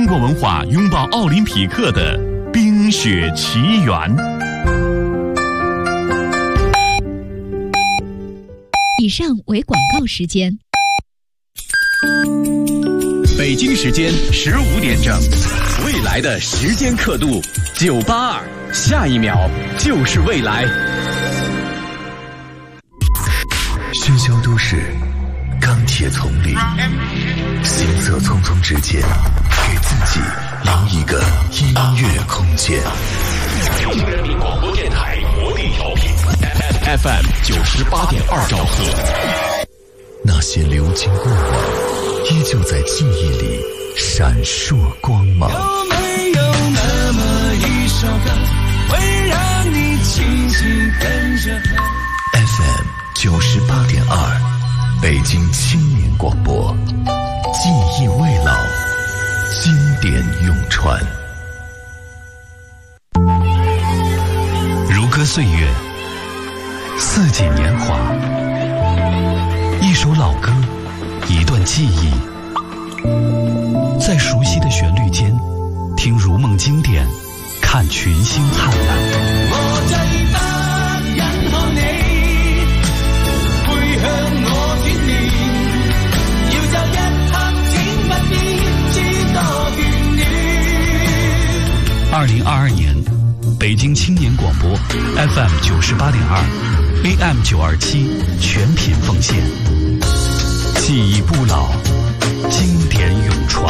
中国文化拥抱奥林匹克的冰雪奇缘。 以上为广告时间。 北京时间15点整，未来的时间刻度982，下一秒就是未来。 喧嚣都市，钢铁丛林，行色匆匆之间，给自己留一个音乐空间。 北京人民广播电台活力调频 FM 98.2兆赫。 那些流金过往，依旧在记忆里闪烁光芒。 有没有那么一首歌，会让你轻轻跟着和 ？FM 98.2，北京青年广播，记忆未老，经典永传。 如歌岁月，四季年华，一首老歌，一段记忆，在熟悉的旋律间，听如梦经典，看群星灿烂。 我最不忍看你背向我轉面，要就一刻請不變，知多眷戀。 2022年，北京青年广播 FM 98.2，AM 927，全品奉献，记忆不老，经典永传。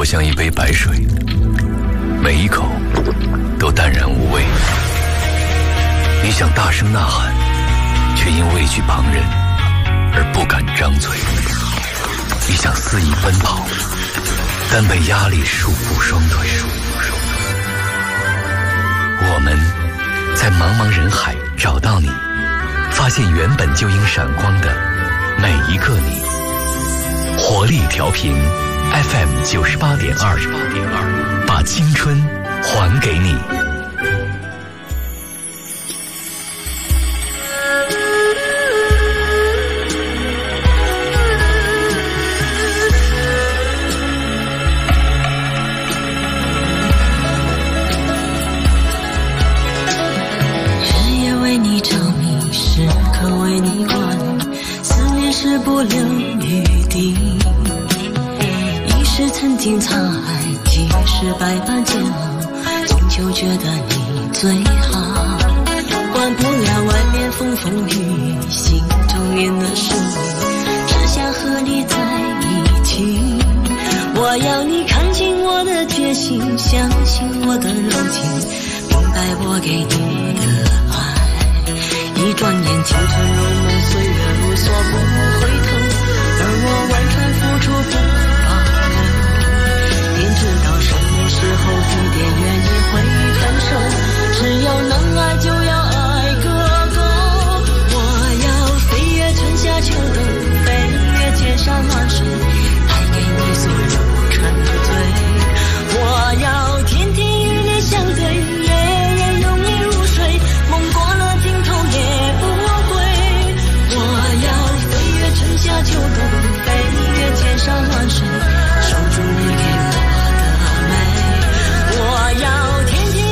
活像一杯白水，每一口都淡然无味。你想大声呐喊，却因畏惧旁人而不敢张嘴。你想肆意奔跑，但被压力束缚双腿。我们在茫茫人海找到你，发现原本就应闪光的每一个你。活力调频 FM 98.2，把青春还给你。 不留余地，一时曾经沧海，几时百般煎熬，今就觉得你最好。管不了外面风风雨雨，心中念的是你，只想和你在一起。我要你看清我的决心，相信我的柔情，明白我给你的爱。一转眼青春如梦，岁月如梭不回头，而我完全付出不保留。便知道什么时候地点愿意会分手，只要能爱就要爱个够。我要飞越春夏秋冬，飞越千山万水，带给你所有沉醉。我要天天与你相对，夜夜拥你入睡，梦过了尽头也不归。我要飞越春夏秋冬，飞越千山万水，守住你给我的美。我要天天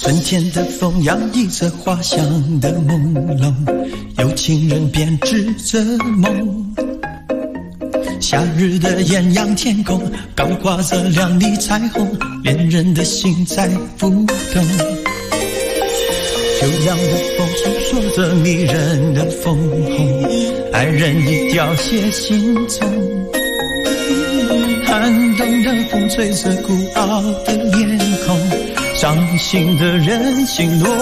春天的风洋溢着花香的朦胧，有情人编织着梦。夏日的艳阳天空，高挂着亮丽彩虹，恋人的心在浮动。悠扬的风诉说着迷人的枫红，爱人已凋谢心中。寒冬的风吹着孤傲的脸孔，伤心的人心落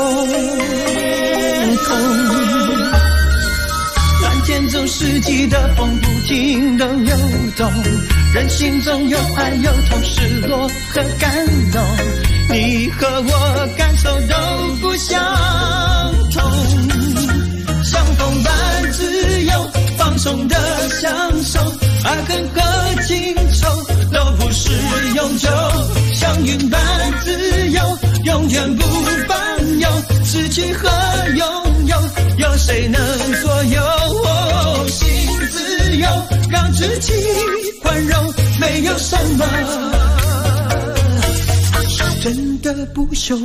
空。蓝天中四季的风不停地流动，人心中有爱有痛，失落和感动。你和我感受都不相同，像风般自由放纵的享受，爱恨和情仇都不是永久，像云般自由永远不放悠，失去和拥有有谁能左右？心自由让自己宽容，没有什么是真的不朽。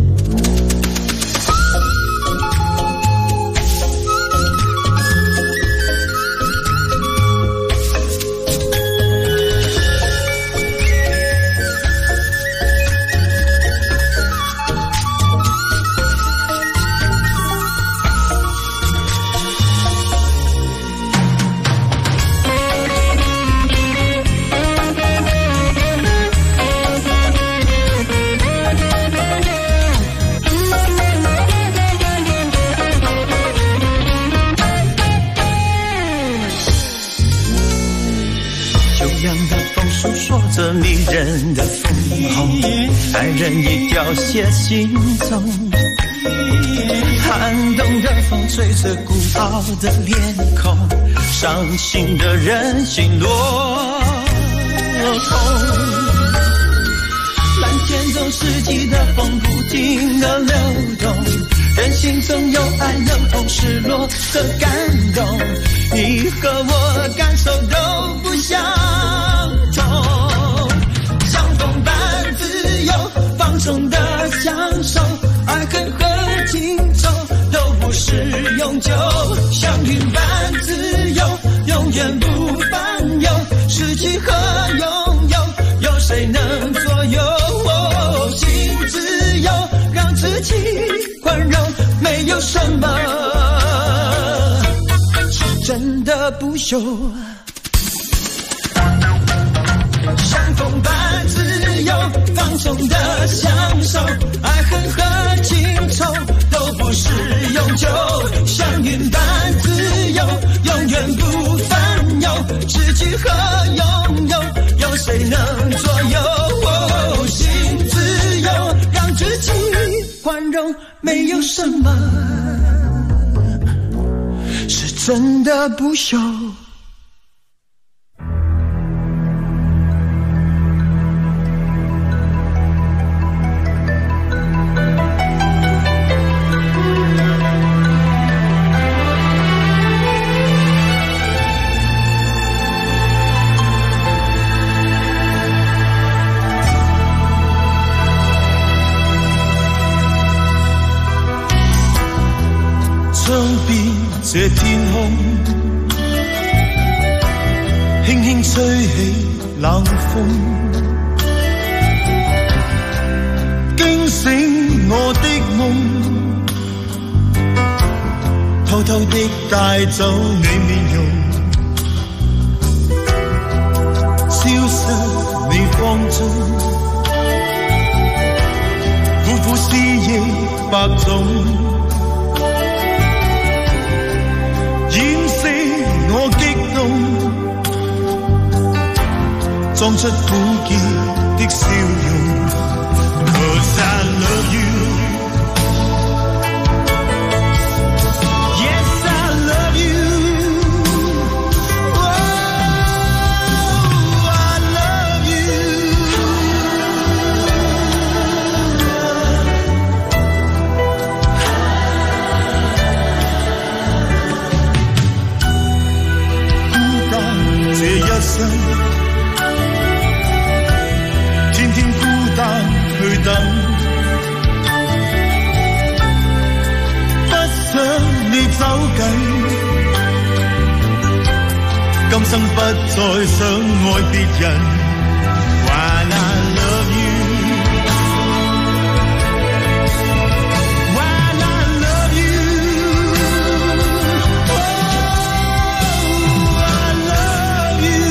这迷人的枫红，爱人已凋谢心中。寒冬的风吹着孤傲的脸孔，伤心的人心落空。蓝天中四季的风不停地流动，人心中有爱有痛，失落和感动。你和我感受都不相同，放纵的享受，爱恨和情仇都不是永久，像云般自由永远不放悠，失去和拥有有谁能左右？心自由让自己宽容，没有什么是真的不朽，像风般自由放纵的享受，爱恨和情仇都不是永久，像云般自由永远不放悠，失去和拥有有谁能左右？心自由让自己宽容，没有什么是真的不朽。这天空輕輕吹起冷風，驚醒我的夢，偷偷地帶走你面容，消失你芳蹤，苦苦思憶百種，掩飾我激動，裝出苦澀的笑容。Cause I love you, yes I love you, oh I love you。孤單這一生，天天孤單去等， 今生不再想愛別人。While I love you, while I love you, oh, I love you.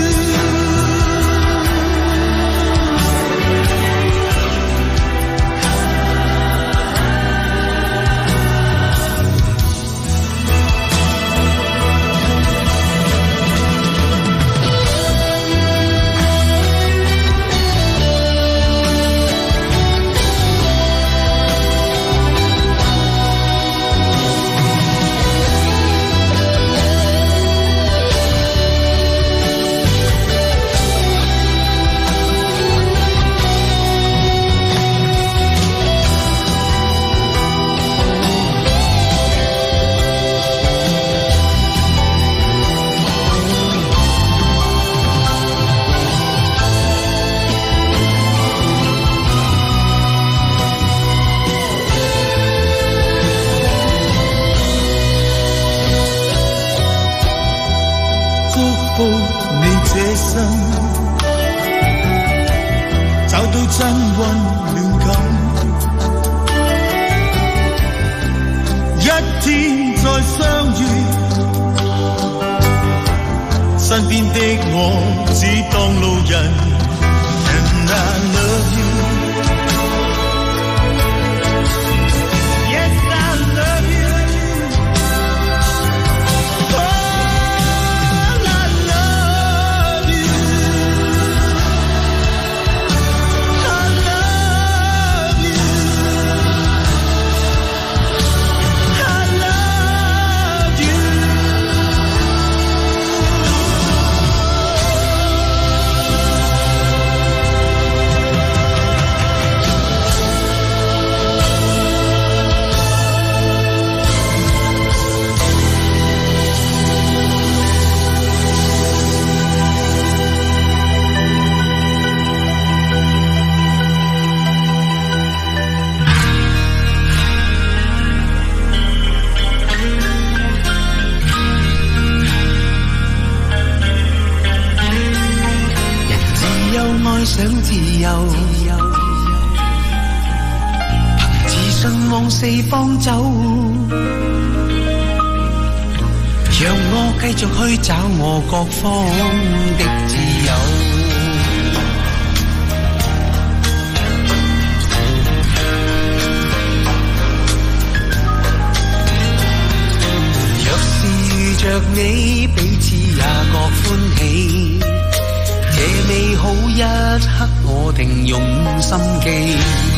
找到真溫暖感，一天再相遇，身邊的我只當路人。And I love you, yes I love you.想自由，憑自信往四方走，讓我繼續去找我各方的自由。若是遇着你，彼此也各歡喜。這美好一刻，我定用心記。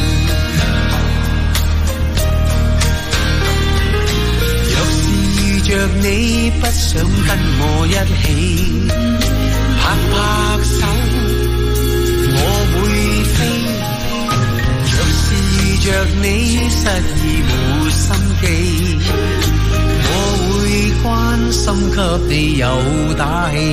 若是遇着你，不想跟我一起拍拍手，我會飛。若是遇着你，失意沒心機，我會關心給你有打氣。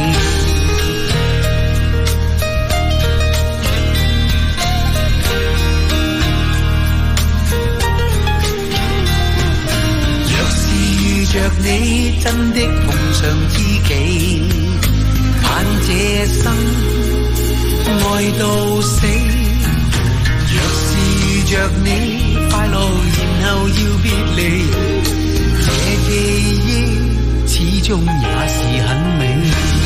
若你真的碰上知己，盼這生愛到死。若是遇着你快樂，然後要別離，這記憶始終也是很美。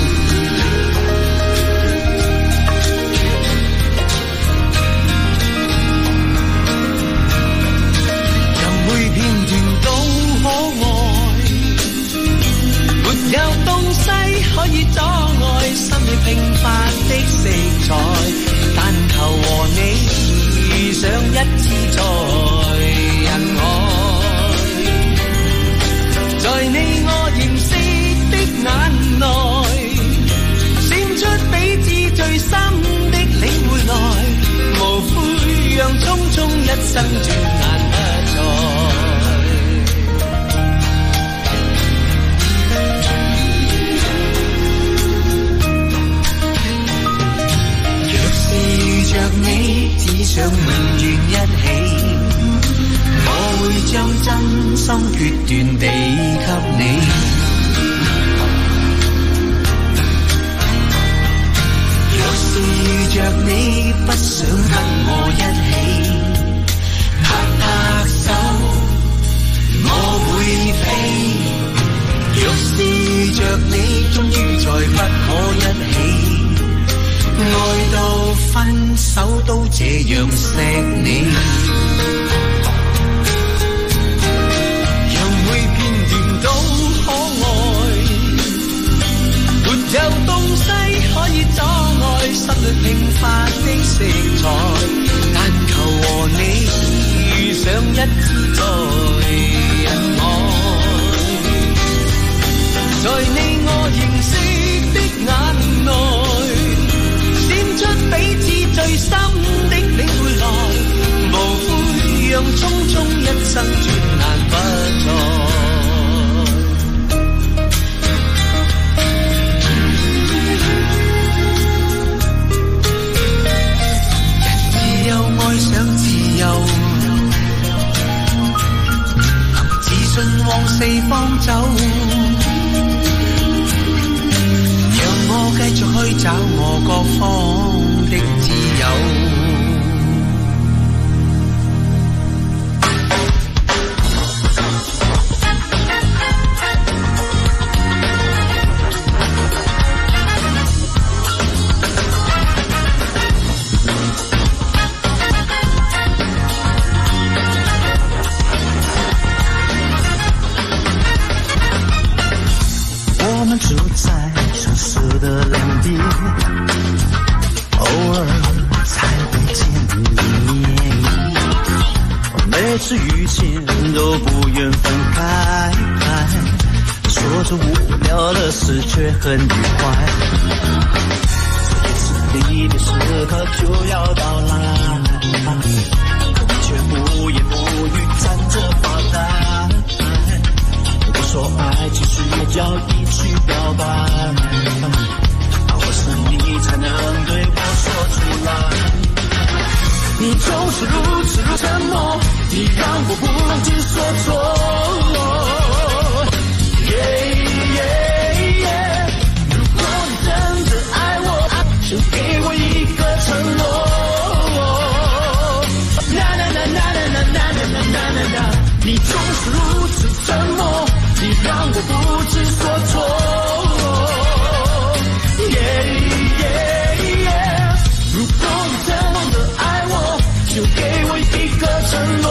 讓每片段都可愛，沒有東西可以阻礙心裏平凡的色彩，但求和你遇上一次在人海，在你我認識的眼內，閃出彼此最深的領會來，無悔讓匆匆一生轉眼不再。遇着你，只想永遠一起，我會將真心決斷地給你。 着你不想跟我一起拍拍手，我會飛。若是着你終於再不可一起，愛到分手都這樣錫你，讓每片段都可愛，沒有東西可以阻礙心裏迸發的色彩，但求和你遇上一次在人海，在你我認識的眼內閃出彼此最深的領會來，無悔讓匆匆一生轉眼不再。愛想自由，自信往四方走，讓我繼續去找我各方的自由。住在城市的两边，偶尔才会见一面，每次遇见都不愿分开，说着无聊的事却很愉快，这次离别时刻就要到来，可你却不言不语站着发呆，说爱其实也叫一句表白，或是你才能对我说出来。你总是如此沉默，你让我不能只说错。如果你真的爱我，就给我一个承诺。你总是如此沉默，你让我不知所措。如果你真的爱我，就给我一个承诺。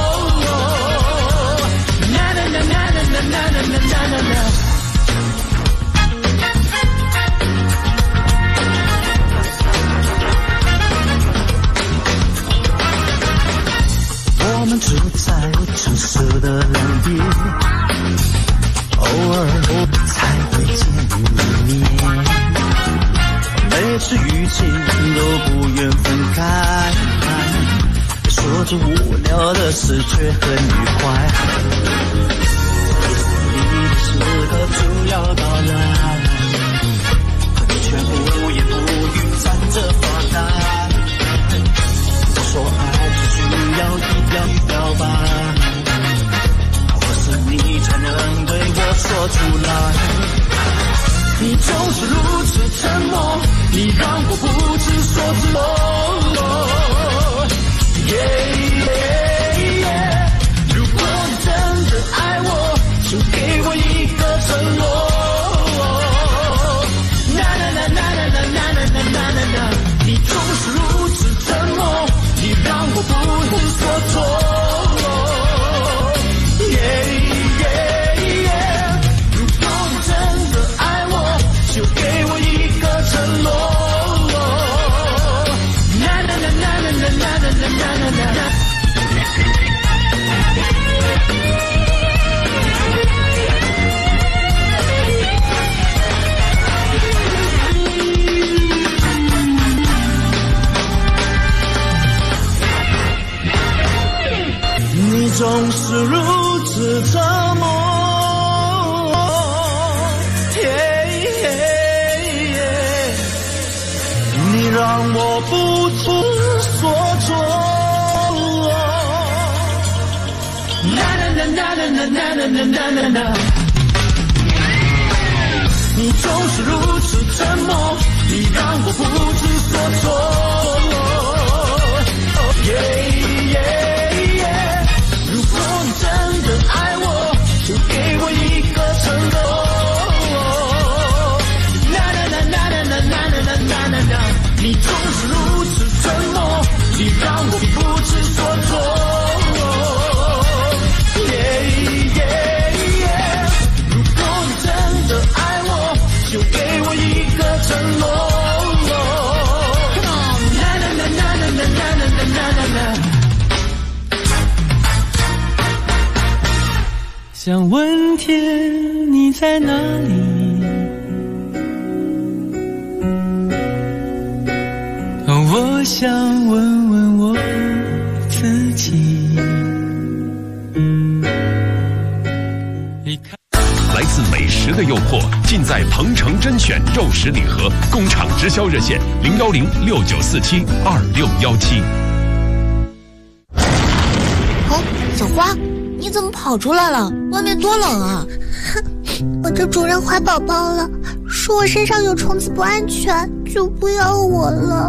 我们住在城市的两边，偶尔才会见一面，每次遇见都不愿分开，说着无聊的事却很愉快，你的时刻就要到来，可你却不言不语站着发呆，我说爱只需要一表白，你才能对我说出来。你总是如此沉默，你让我不知所措。如果你真的爱我，就给我一个承诺。你总是如此沉默，你让我不知所措。就给我一个承诺。你总是如此沉默。让我不知所措。你总是如此沉默，你你让我不知所措。如果你真的爱我，就给我一个承诺。你总是如此沉默，你让我不知所措。如果你真的爱我，就给我一个承诺。 想问天你在哪里？我想问问我自己。 来自美食的诱惑，尽在鹏城甄选肉食礼盒，工厂直销热线01069472617。 小花，你怎么跑出来了？外面多冷啊！ 我的主人怀宝宝了，说我身上有虫子不安全，就不要我了。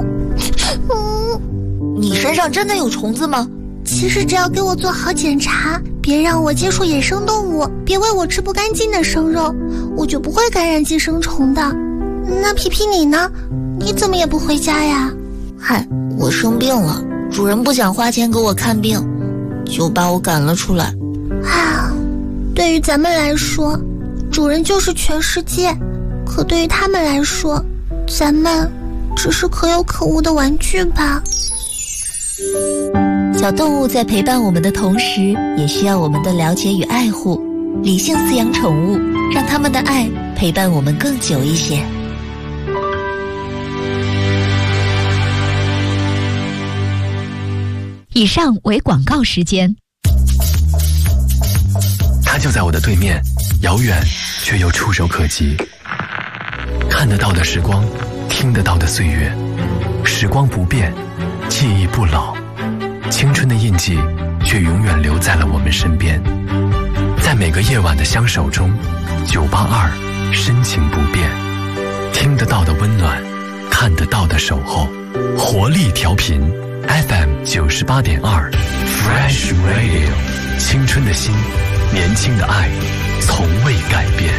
你身上真的有虫子吗？ 其实只要给我做好检查，别让我接触野生动物，别喂我吃不干净的生肉，我就不会感染寄生虫的。那皮皮你呢？你怎么也不回家呀？ 嗨，我生病了，主人不想花钱给我看病，就把我赶了出来。 对于咱们来说，主人就是全世界，可对于他们来说，咱们只是可有可无的玩具吧。 小动物在陪伴我们的同时，也需要我们的了解与爱护。理性饲养宠物，让他们的爱陪伴我们更久一些。 以上为广告时间。 它就在我的对面，遥远却又触手可及。看得到的时光，听得到的岁月，时光不变，记忆不老，青春的印记却永远留在了我们身边。在每个夜晚的相守中，982深情不变，听得到的温暖，看得到的守候，活力调频 FM 98.2 Fresh Radio， 青春的心，年轻的爱，从未改变。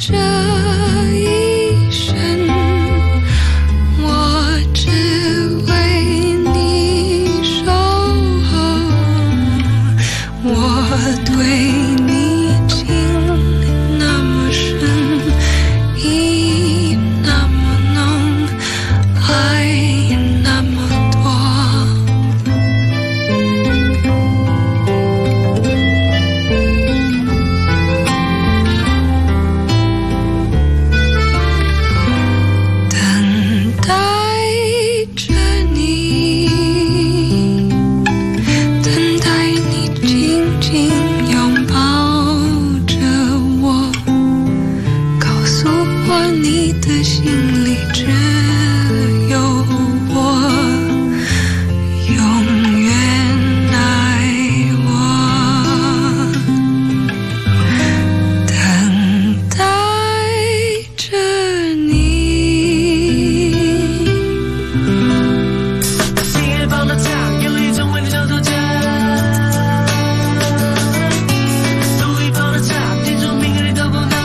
这一生，我只为你守候，我对你情那么深，意那么浓，爱那么多。等待着你，等待你紧紧拥抱着我，告诉我你的心里只有我，永远爱我。等待着你。 心也放得长，有一种味道叫做家。路一跑得长，记住明日都不能。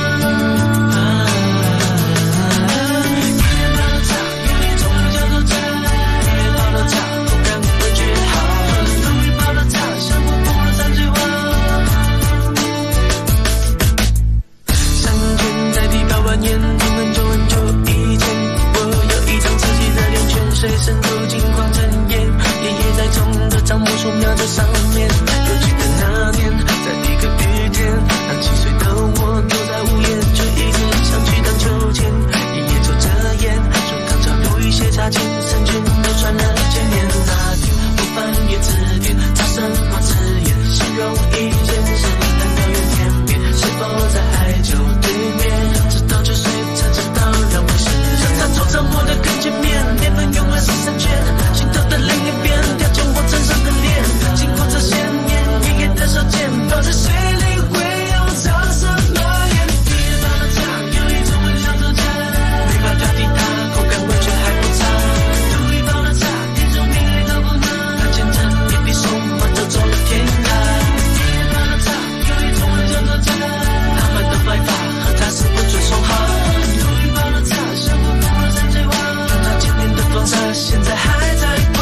心也放得长，有一种味道叫做家。心也跑得长，不敢回绝好。路一跑得长，像不破的山水画。3天在地表蜿蜒，从很久很久以前，我有一张自己的脸，泉水渗透金黄尘烟，爷爷在种的樟木树苗在上面。有记得那年，在一个雨天，当7岁的我坐在屋檐，却一直想去荡秋千。爷爷抽着烟，说唐朝有一些插件，3圈都传了千年。那天我翻阅字典，找什么字眼形容一件事？难道远天边？是否在海角对面？直到9岁才知道两回事。让他坐上我的跟前面，年轮永远是3圈，心头的另一边，条件我真实的脸。经过这些年，爷爷的手剑放在水里会用潮什么烟？地方的长，有一种味叫做家。没法掉地它，口感味却还不差。路一跑得长，听说明日都不能。他牵着一匹松马走走了天涯。地方的长，有一种味叫做家。他们的白发和他是不准说话。路一跑得长，像不破的山水画。看他今天的风沙，现在还在滚。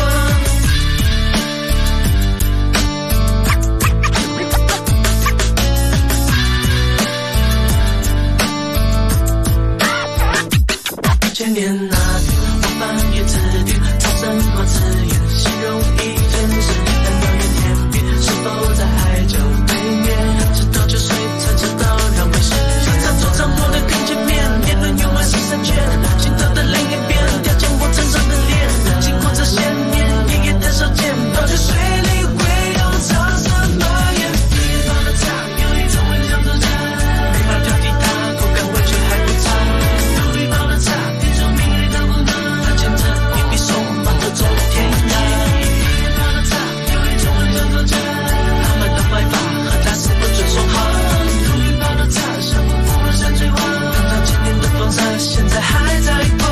千年那天，我翻阅字典，找什么字眼形容一件事？难道远天边？是否在海角对面？直到9岁才知道两回事。让他坐上我的跟前面，年轮永远是3圈，心头的另一边，条件我真实的脸。经过这些年，爷爷的手剑放在水里会用潮什么烟？地方的长，有一种味叫做家。没法掉地它，口感味却还不差。路一跑得长，听说明日都不能。他牵着一匹松马走走了天涯。地方的长，有一种味叫做家。他们的白发和他是不准说话。路一跑得长，像不破的山水画。看他今天的风沙，现在还在滚。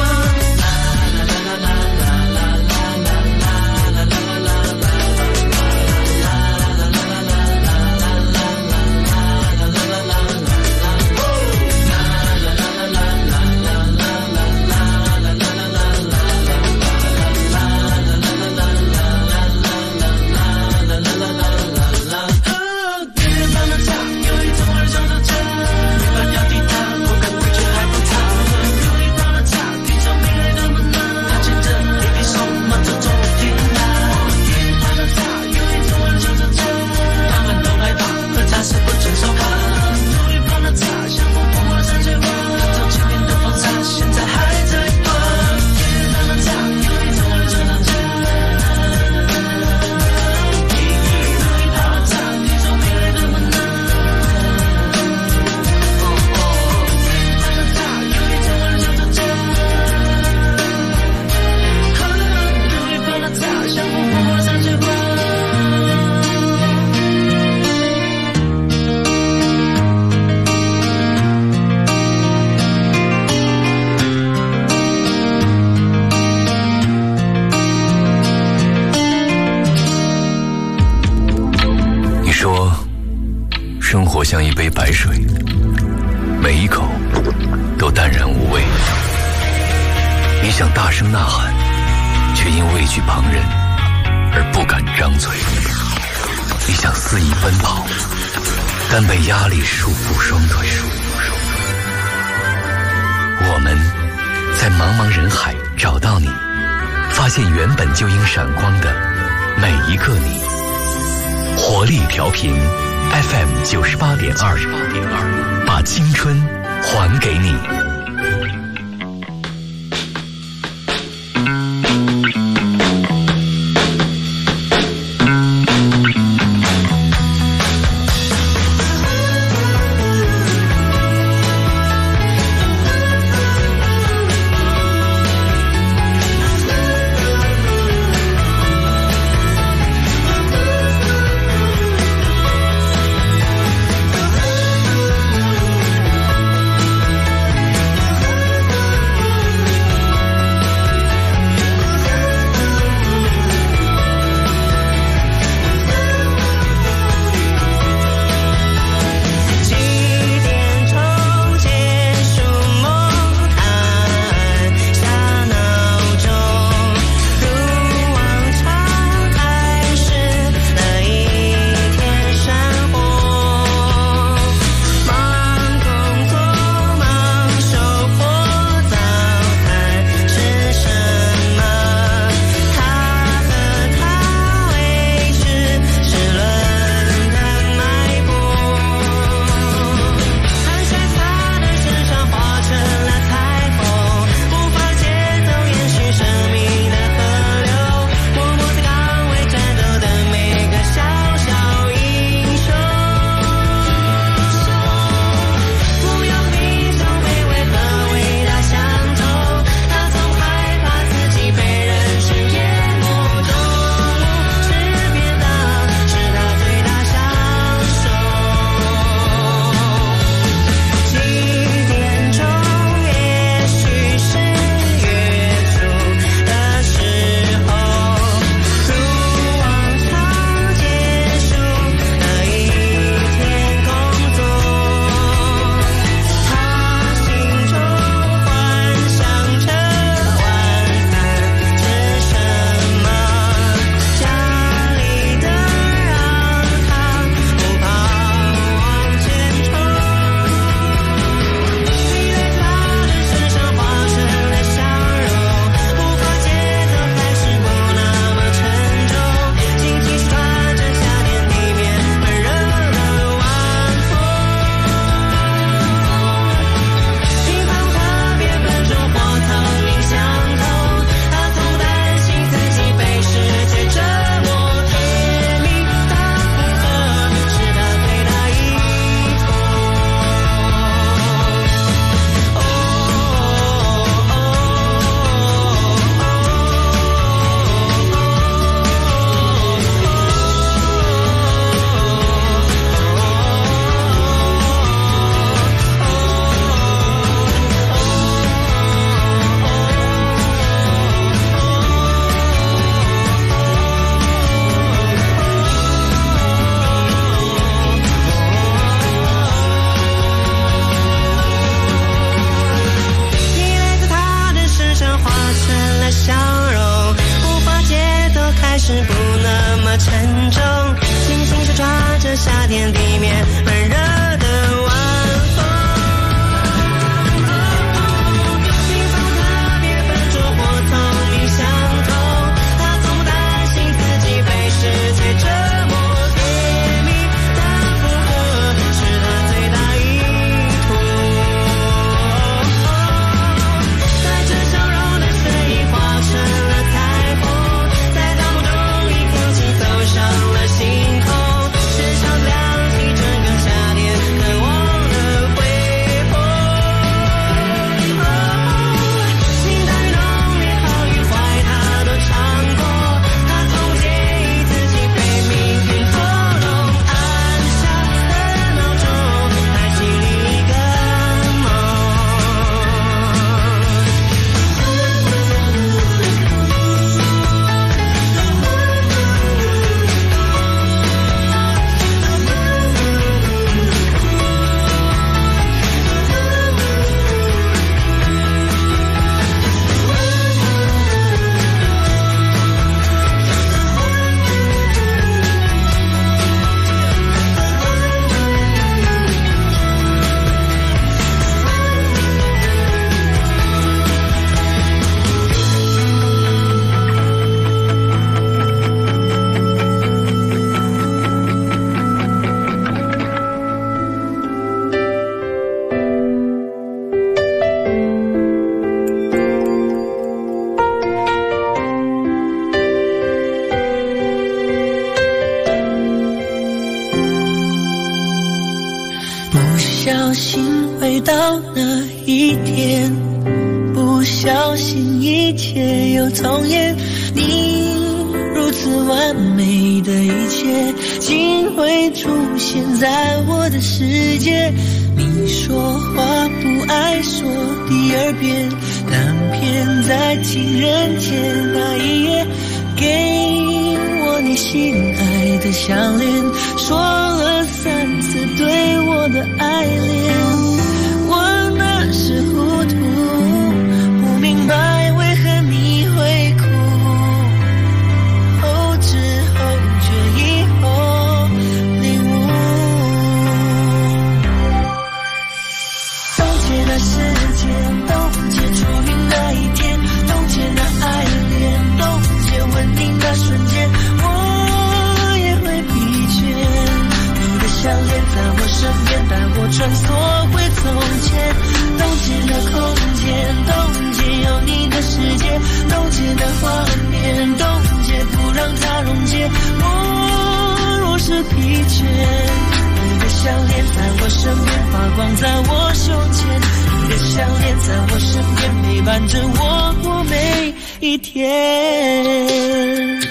生活像一杯白水， 每一口都淡然无味。你想大声呐喊，却因畏惧旁人而不敢张嘴。你想肆意奔跑，但被压力束缚双腿。我们在茫茫人海找到你，发现原本就应闪光的每一个你。活力调频 FM 98.2，把青春还给你。 星空，时常亮起整个夏小心回到那一天，不小心一切又重演。你如此完美的一切，竟会出现在我的世界。你说话不爱说第二遍，但偏在情人节那一夜，给我你心爱的项链，说了3次对我的爱恋。我那时糊涂，不明白为何你会哭，后知后觉以后领悟。冻结那时间，冻结初遇那一天，冻结那爱恋，冻结吻你那瞬间，我也会疲倦。你的项链在我身边，带我穿梭回从前，冻结那空间，冻结有你的世界，冻结那画面，冻结不让它溶解。我若是疲倦，你的项链在我身边发光在我胸前，你的项链在我身边陪伴着我过每一天。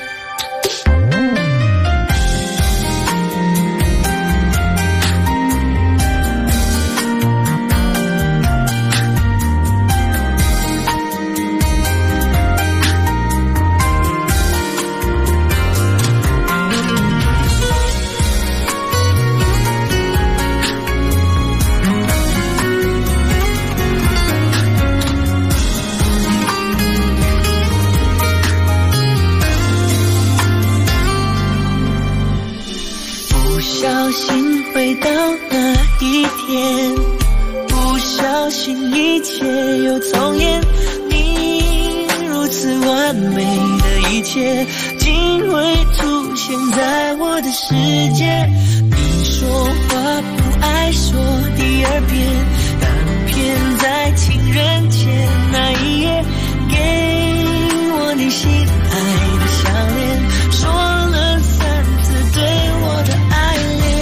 回到那一天，不小心一切又重演。你如此完美的一切，竟会出现在我的世界。你说话不爱说第二遍，但偏在情人节那一夜，给我你心爱的项链，说了3次对我的爱恋。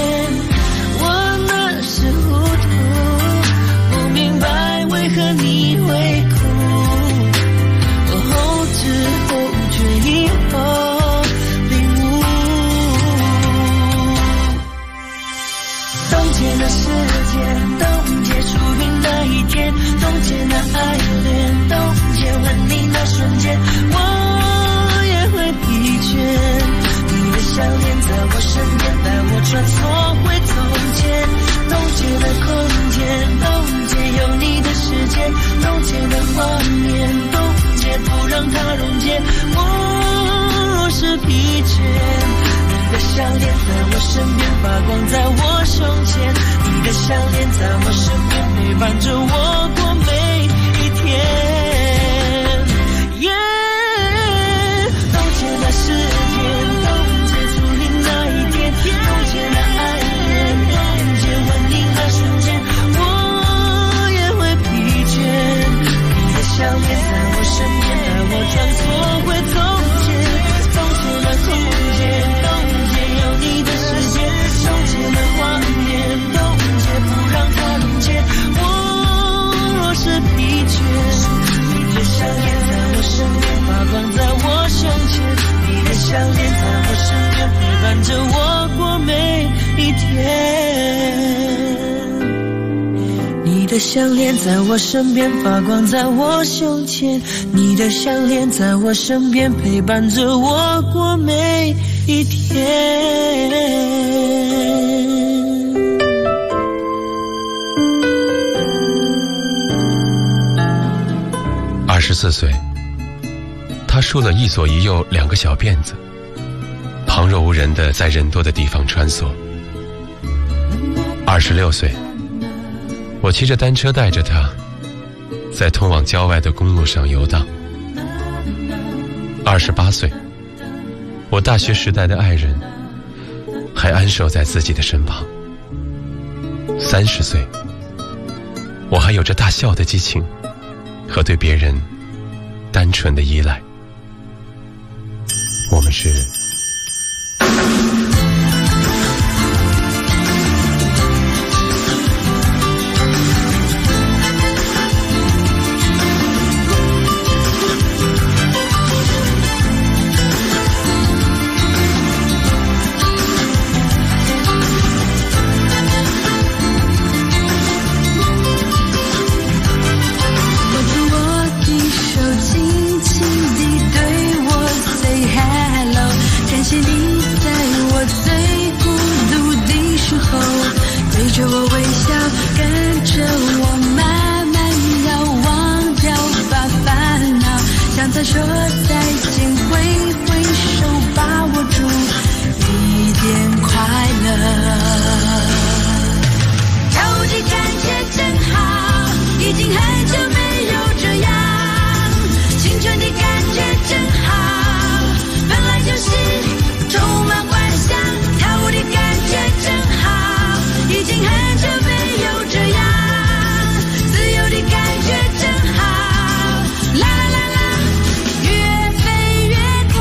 和你会哭，我后知后觉以后领悟。冻结那时间，冻结初遇那一天，冻结那爱恋，冻结吻你那瞬间，我也会疲倦。你的项链在我身边，带我穿梭回从前，冻结那空间，冻结有你的世界，冻结的画面，冻结不让它溶解。我若是疲倦，你的项链在我身边发光在我胸前，你的项链在我身边陪伴着我过每一天。冻结那时间，冻结初遇那一天，冻结那爱恋，冻结吻你那瞬间，项链在我身边，带我穿梭回从前，冻结了空间，冻结有你的世界，冻结了画面，冻结不让它溶解。我若是疲倦，你的项链在我身边发光在我胸前，你的项链在我身边陪伴着我过每一天。你的项链在我身边发光在我胸前，你的项链在我身边陪伴着我过每一天。 24岁，他梳了一左一右2个小辫子，旁若无人地在人多的地方穿梭。26岁，我骑着单车带着他，在通往郊外的公路上游荡。28岁，我大学时代的爱人还安守在自己的身旁。30岁，我还有着大笑的激情和对别人单纯的依赖。我们是着我微笑，跟着我慢慢遥望，掉把烦恼，像他说再见，挥挥手把握住一点快乐。跳舞的感觉真好，已经很久没有这样，青春的感觉真好，本来就是充满幻想。跳舞的感觉真好，已经很久没有这样，自由的感觉真好，啦啦啦啦，越飞越高。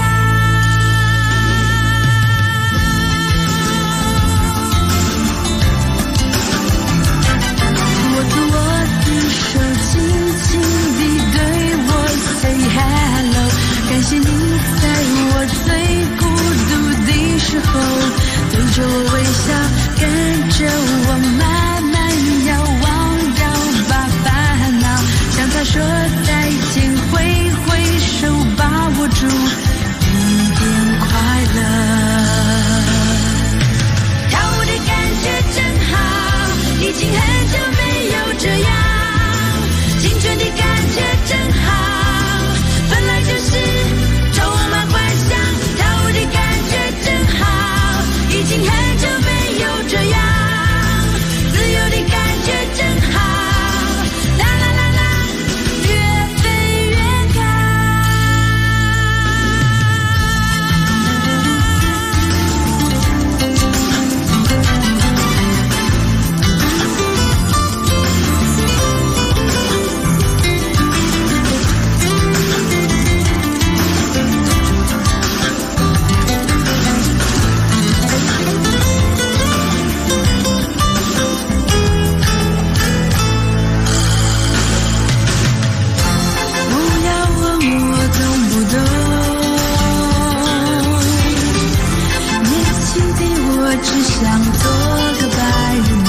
握住我的手，轻轻地对我 say hello， 感谢你在我最孤独的时候对着我微笑，跟着我慢慢遥望，掉把烦恼，向他说再见，挥挥手把握住一点快乐。跳舞的感觉真好，已经很久没有这样，青春的感觉真好，本来就是充满幻想。跳舞的感觉真好，已经很久没有这样，自由的感觉真好，啦啦啦啦，越飞越高。只想做个白日梦，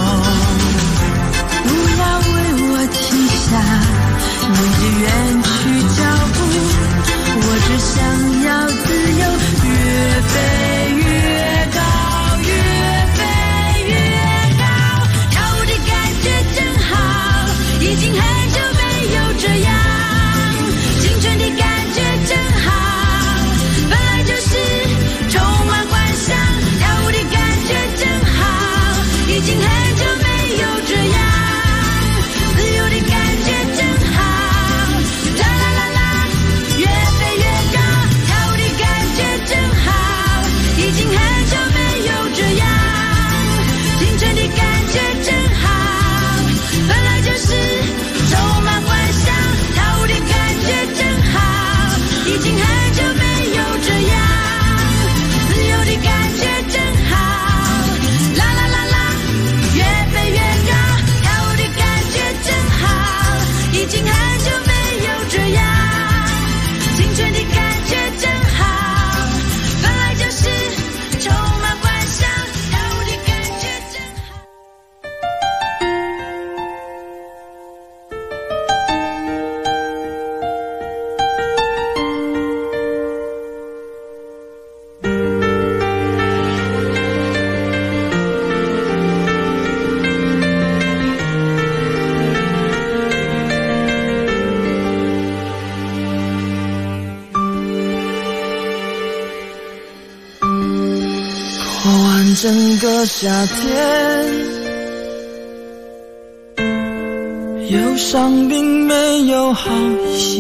不要为我停下你的远去脚步，我只想要自由，越飞越高，越飞越高。跳舞的感觉真好，已经很久没有这样，青春的感觉真好，本来就是充满幻想。已经很久没有这样，自由的感觉真好，啦啦啦啦，越飞越高。跳舞的感觉真好，已经很久没有这样，青春的感觉真好，本来就是充满幻想。跳舞的感觉真好，已经很久没有这样，自由的感觉真好，啦啦啦啦，越飞越高。跳舞的感觉真好，已经很久没有这样，青春的感觉真好，本来就是充满幻想。跳舞的感觉真好。 过完整个夏天，忧伤并没有好一些，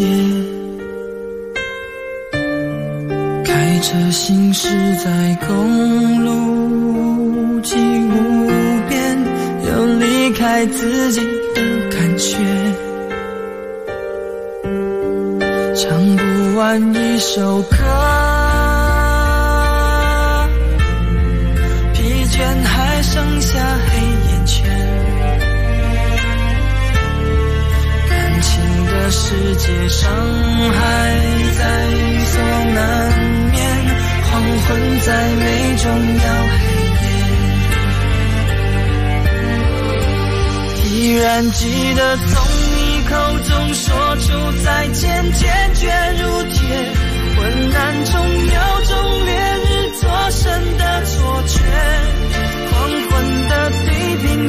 开着行驶在公路际无边，有离开自己的感觉，唱不完一首歌，还剩下黑眼圈，感情的世界伤害在所难免，黄昏在眉中要黑夜，依然记得从你口中说出再见，坚决如铁，昏暗中有种烈日灼身的错觉，黄昏的地平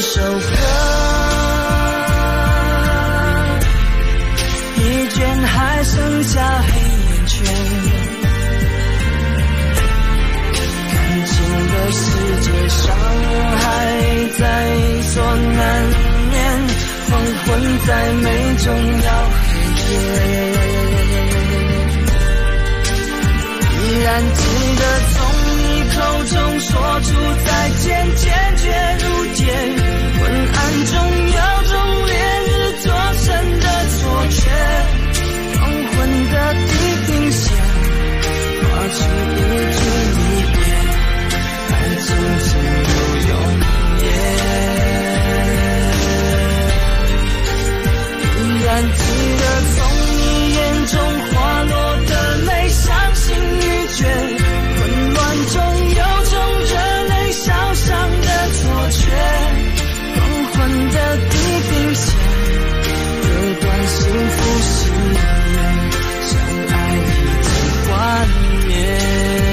首歌，一卷还剩下黑眼圈，感情的世界伤害在所难免，黄昏在眉中要黑夜，依然记得从你口中说出再见，坚决如铁，昏暗中有种烈日灼身的错觉，黄昏的地平线画出一句离别，爱情进入永夜，依然记得从你眼中滑落的泪，伤心欲绝，混乱中有种热泪烧伤的错觉，黄昏的地平线割断幸福誓言，相爱已经幻灭。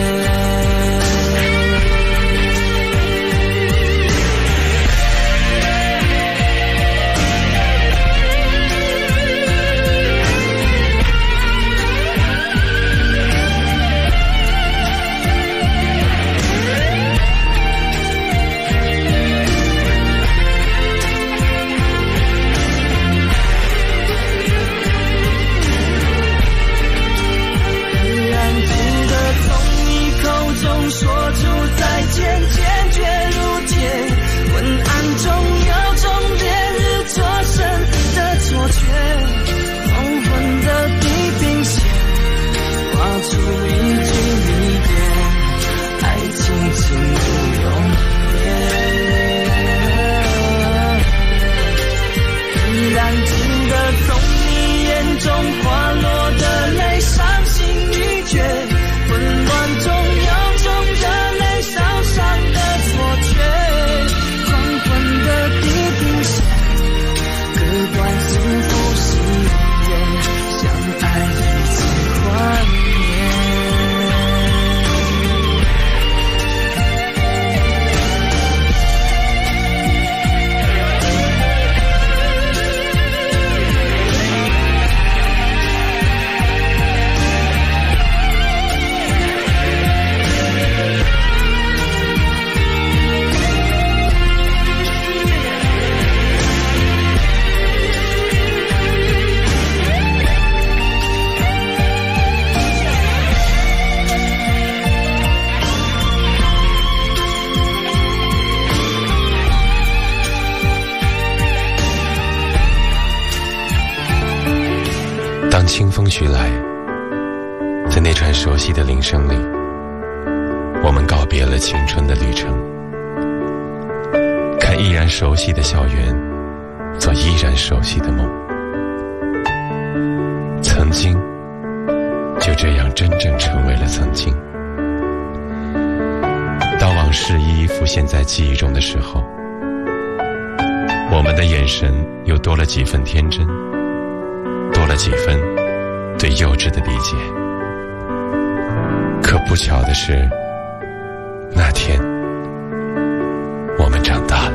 说出再见，坚决如铁，昏暗中有种烈日灼身的错觉，黄昏的地平线画出一句离别，爱情进入永夜，依然记得从你眼中滑落的泪，伤心欲绝，混乱中有种热泪烧伤的错觉，黄昏的地平线割断幸福誓言，相爱已经幻灭。 当清风徐来，在那串熟悉的铃声里，我们告别了青春的旅程，看依然熟悉的校园，做依然熟悉的梦，曾经就这样真正成为了曾经。当往事一一浮现在记忆中的时候，我们的眼神又多了几分天真，多了几分对幼稚的理解。可不巧的是，那天我们长大了。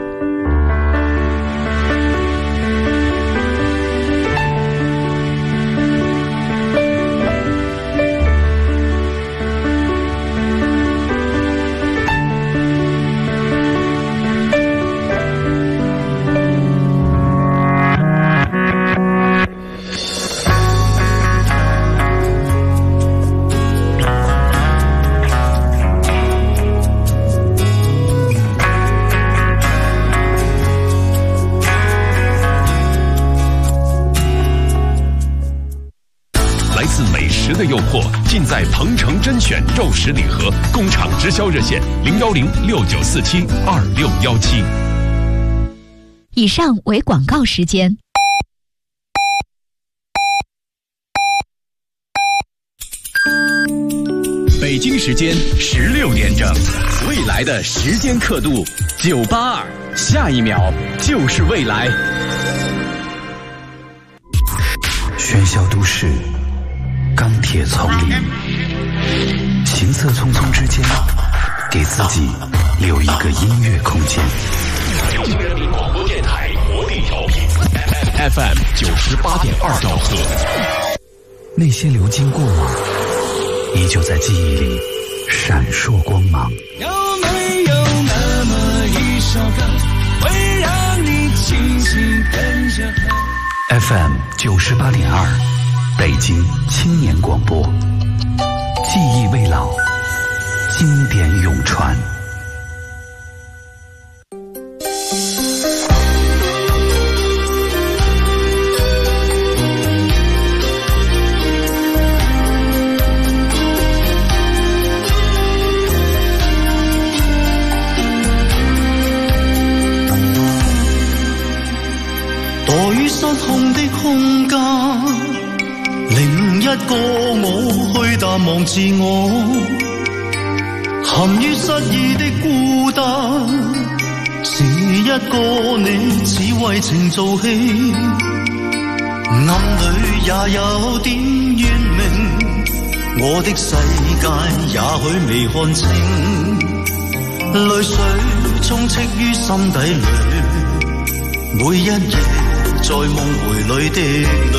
的诱惑尽在鹏城甄选肉食礼盒，工厂直销热线01069472617。 以上为广告时间。 北京时间16点整，未来的时间刻度982，下一秒就是未来。 喧嚣都市，钢铁丛林，行色匆匆之间，给自己留一个音乐空间。 北京人民广播电台活力调频 FM 98.2兆赫。 那些流金过往，依旧在记忆里闪烁光芒。 有没有那么一首歌，会让你轻轻跟着和 FM 98.2，北京青年广播，记忆未老，经典永传。 失控的空間，另一個我去淡忘自我，陷於失意的孤單，是一個你只為情做戲，暗裏也有點怨命，我的世界也許未看清，淚水充斥於心底裏，每一夜在夢回裏的淚，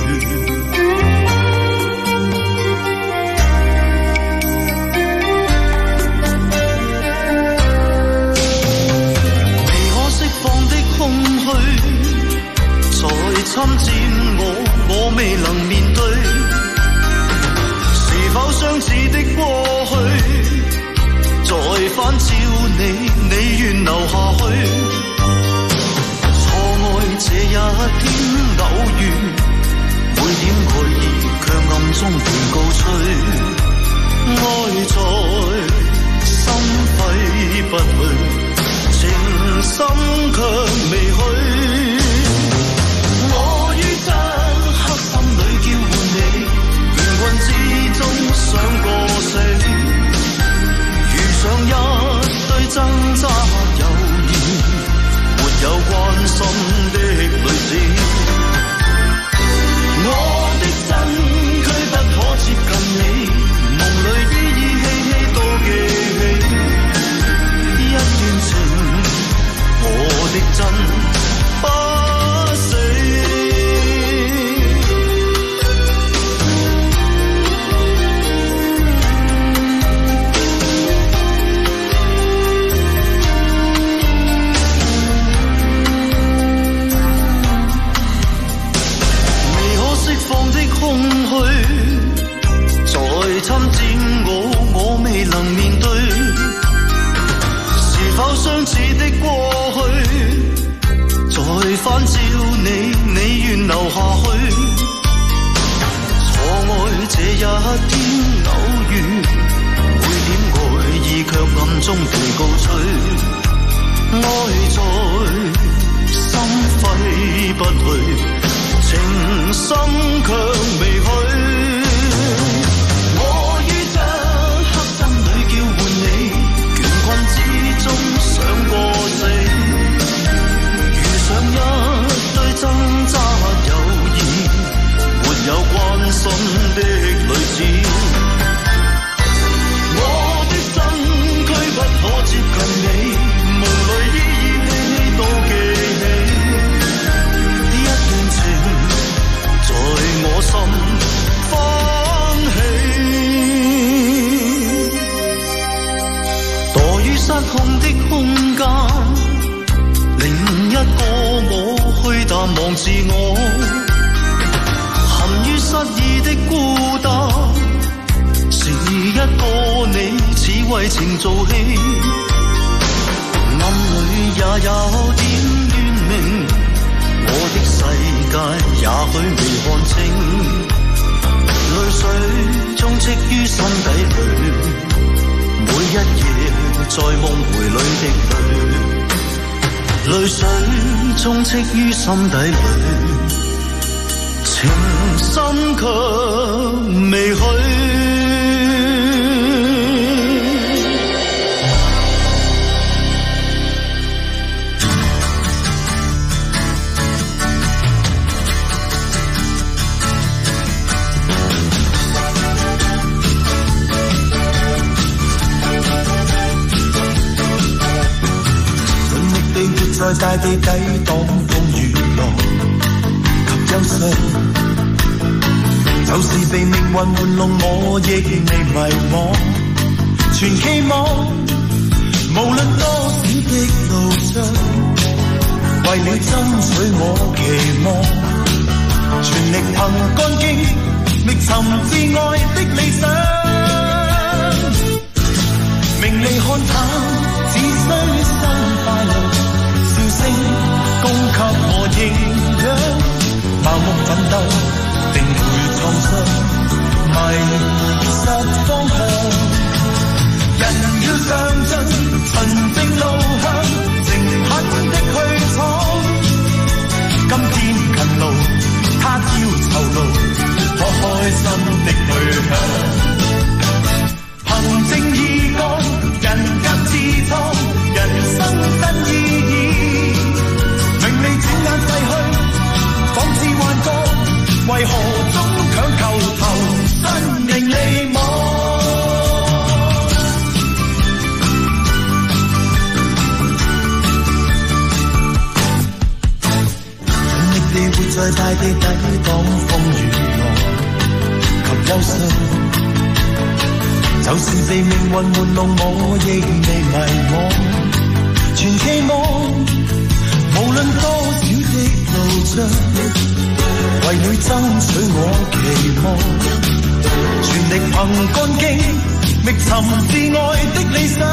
未可釋放的空虛在侵佔我未能面對，是否相似的過去再翻照你願留下去，這一天偶遇，每點愛意卻暗中被告吹，愛在心揮不去，情深卻未去。我於漆黑心裏叫喚你，緣分之中想過死，遇上一堆掙扎猶豫，沒有關心的淚腺，我的身軀不可接近你，夢裏依依稀稀都記起一段情，我的真不死。空虛再侵佔我未能面對，是否相似的過去再翻照你願留下去，錯愛這一天偶遇，每點愛意卻暗中被告吹，愛在心揮不去，情深卻未去，我於漆黑心裏叫喚你，倦困之中想過死，遇上一堆掙扎猶豫，沒有關心的淚腺，我的身軀不可接近你，夢裏依依稀稀都記起一段情在我心翻起，墮於失控的空間，另一個我去淡忘自我，陷於失意的孤單，是一個你只為情做戲，暗裏也有點怨命，我的世界也許未看清，淚水充斥於心底裏，每一夜在夢回裏的淚，淚水充斥於心底裏，情深卻未去。 在大地抵擋風雨浪及憂傷，就是被命運玩弄，我亦未迷惘，全期望無論多少的路障，為了爭取我期望，全力憑幹勁覓尋至愛的理想，名利看淡只需心快樂，笑聲供給我營養，盲目奮鬥定會創傷，迷失方向。人要上進，純正路向，誠懇的去闖。今天勤勞，他朝酬勞，可開心的去向。憑正義幹，人格自創，人生真意義。名利轉眼逝去，仿似幻覺，為何總強求投身名利網？會在大地抵擋風雨浪及憂傷，就是被命運玩弄，我亦未迷惘，全期望無論多少的路障，為了爭取我期望，全力憑幹勁覓尋至愛的理想，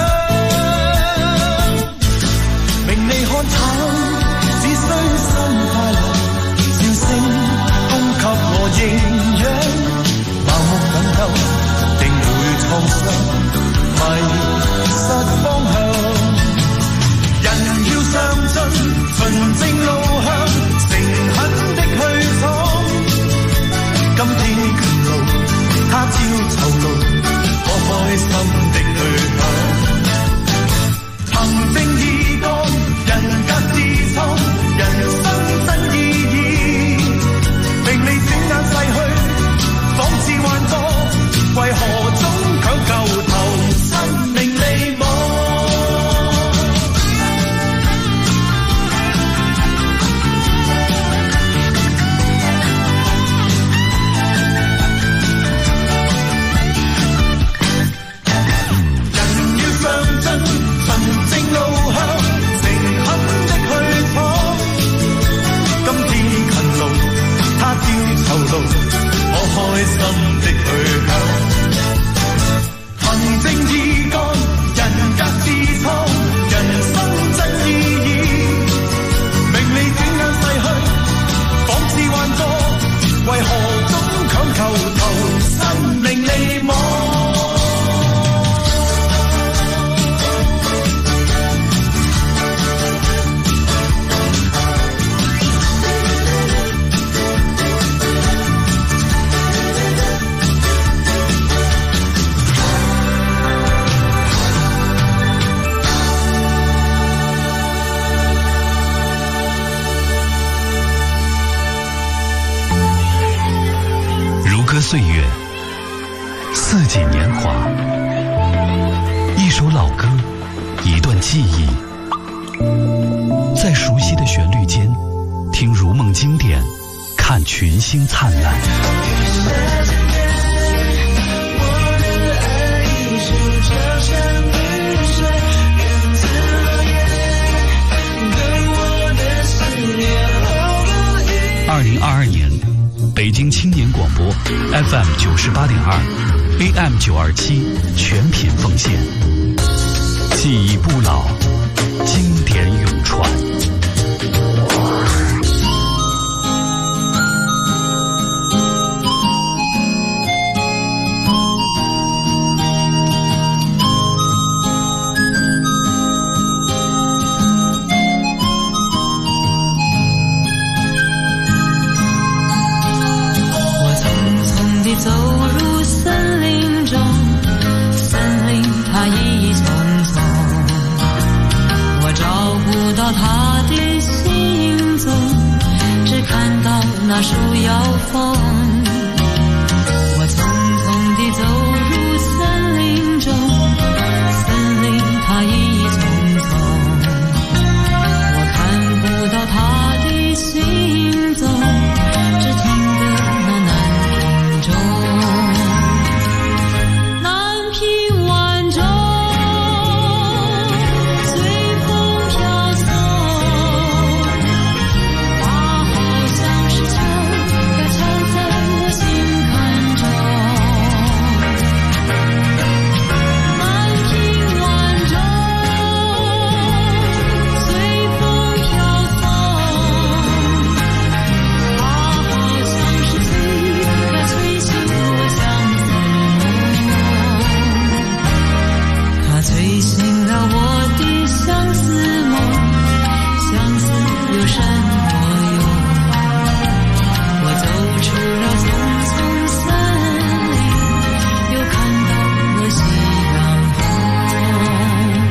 名利看淡只需心快樂，聲供給我營養，盲目奮鬥定會創傷，迷失方向。人要上進，純正路向，誠懇的去闖。今天勤勞，他朝酬勞，可開心的去向。憑正義幹，人格自創，人生真意義。名利轉眼逝去，仿似幻覺，為何總強求投身名利網？人要上進，純正路向，誠懇的去闖。今天勤勞，他朝酬勞，可開心的去向。憑正義幹，人格自創，人生真意義。名利轉眼逝去，仿似幻覺，為何總強求投身名利網？ 岁月，四季年华，一首老歌，一段记忆，在熟悉的旋律间，听如梦经典，看群星灿烂。2022年，北京青年广播 FM 98.2 AM 927全品奉献，记忆不老，经典永传。 走入森林中，森林它一丛丛，我找不到它的行踪，只看到那树摇晃。我匆匆地走入森林中，森林它一丛丛，我看催醒了我的相思梦，相思有什么用？我走出了丛丛森林，又看到了夕阳红。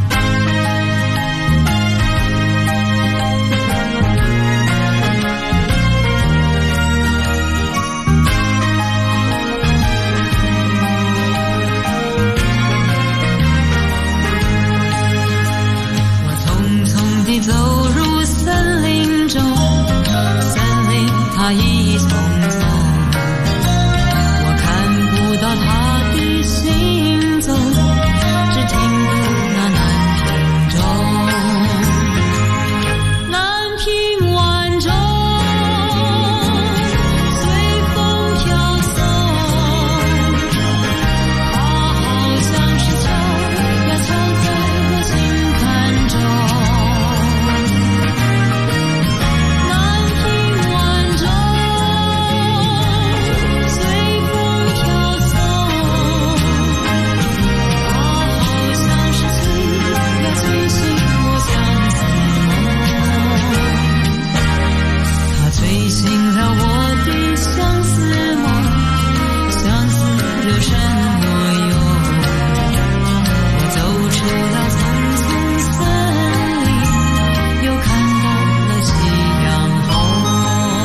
走入森林中，森林它一丛丛，我看不到它的行踪，只听得那南屏钟，南屏晚钟随风飘送，它好像是敲呀敲在我心坎中。催醒了我的相思梦，相思有什么用？我走出了丛丛森林，又看到了夕阳红。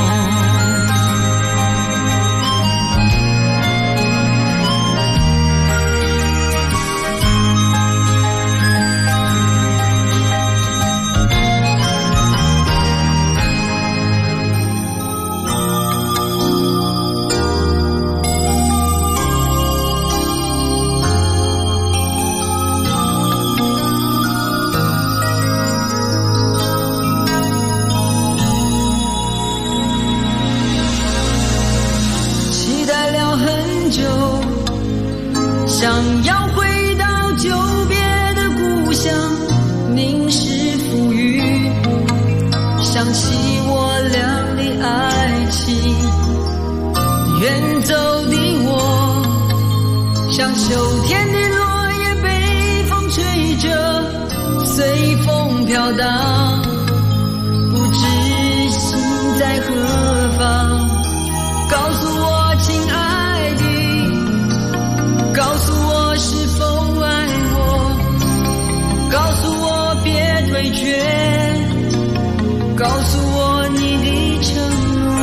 想要回到久别的故乡，凝视浮云，想起我俩的爱情。远走的我，像秋天的落叶被风吹着，随风飘荡，不知心在何方。告诉我亲爱的，告诉我是否爱我，告诉我别退却，告诉我你的承诺。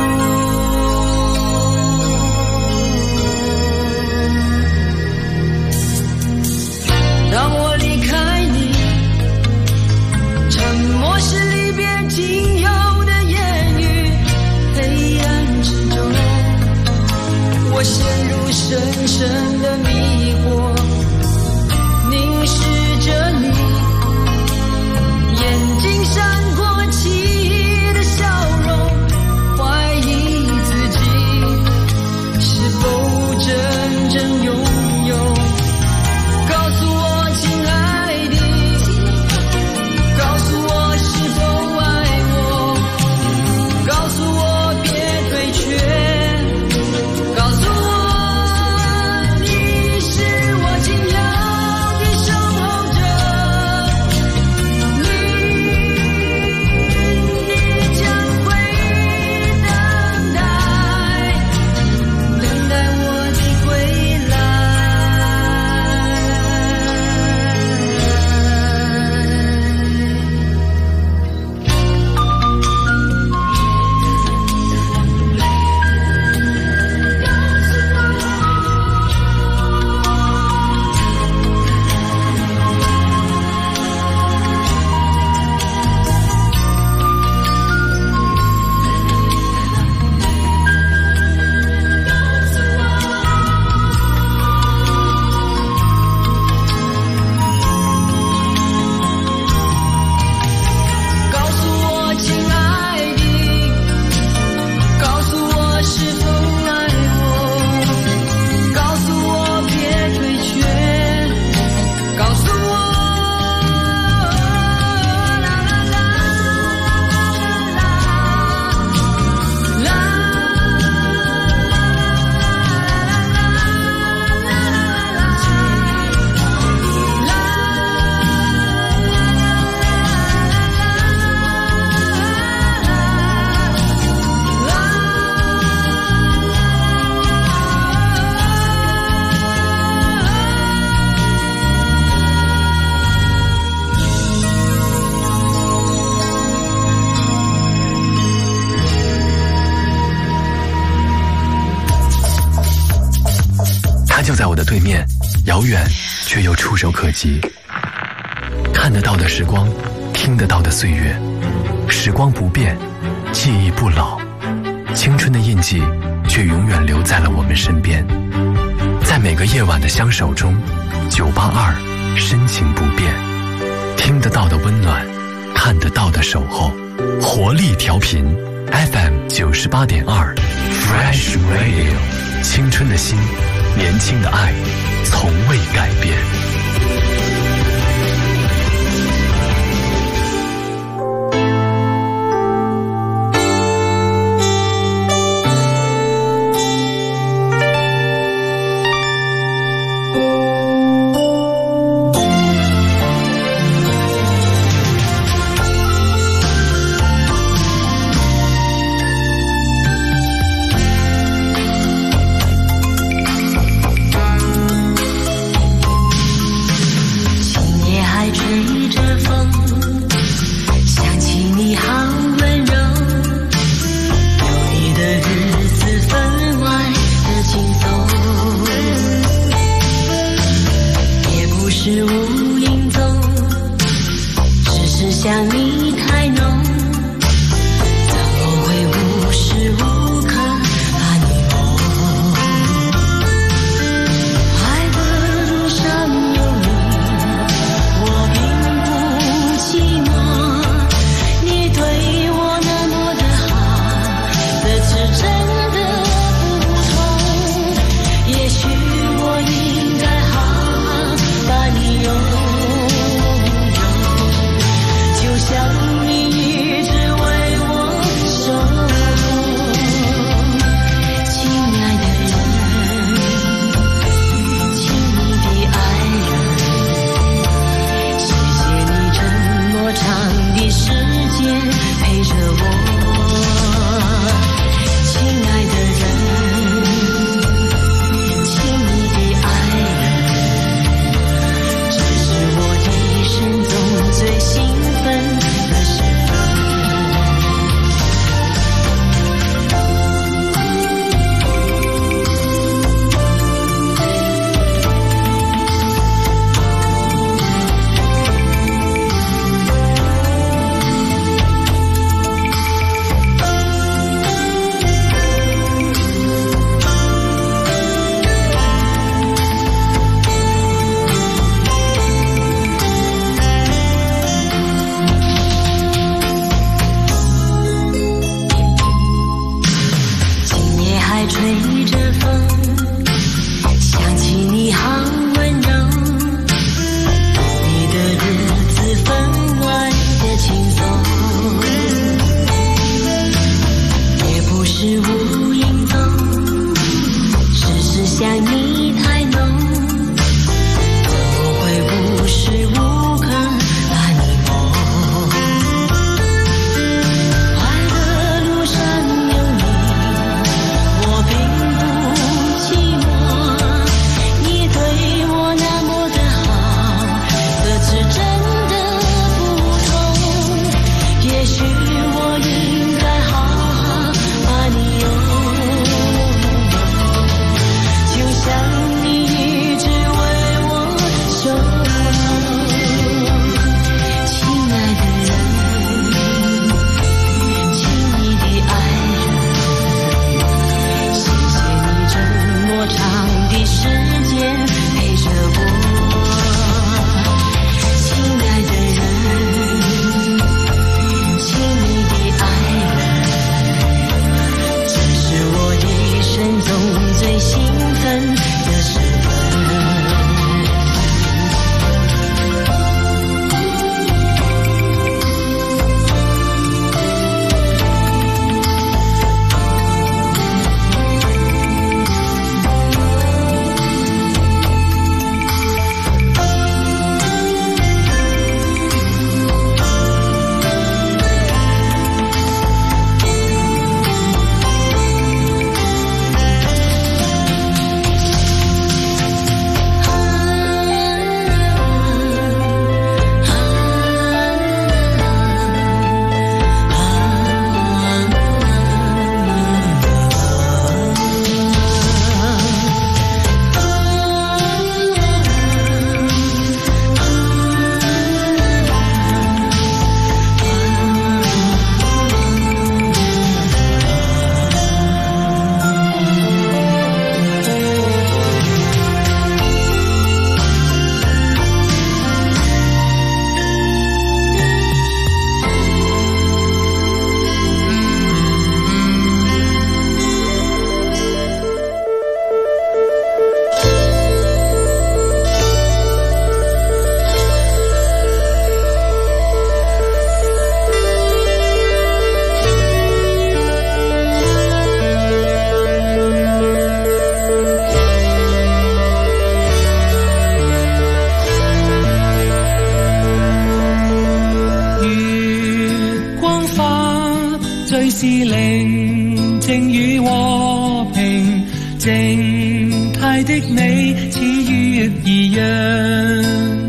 当我离开你，沉默是离别仅有的言语，黑暗之中我陷入深深的迷惑，凝视着你，眼睛闪过奇异的对面，遥远却又触手可及。看得到的时光，听得到的岁月，时光不变，记忆不老，青春的印记却永远留在了我们身边。在每个夜晚的相守中，982深情不变，听得到的温暖，看得到的守候，活力调频 FM 98.2 Fresh Radio， 青春的心，年轻的爱，从未改变。 情是寧靜與和平，靜態的你似月兒樣，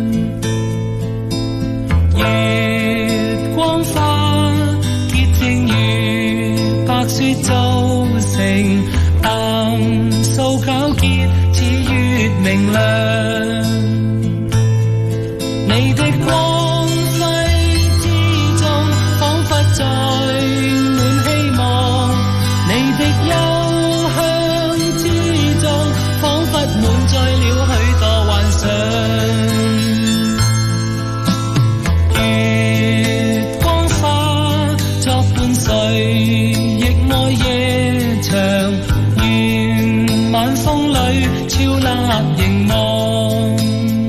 月光花潔淨如白雪造成，淡素皎潔似月明亮，你的光輝之中彷彿在滿希望，你的幽香之中彷彿滿載了許多幻想，月光花作伴誰亦愛夜長，願晚風裏超立凝望，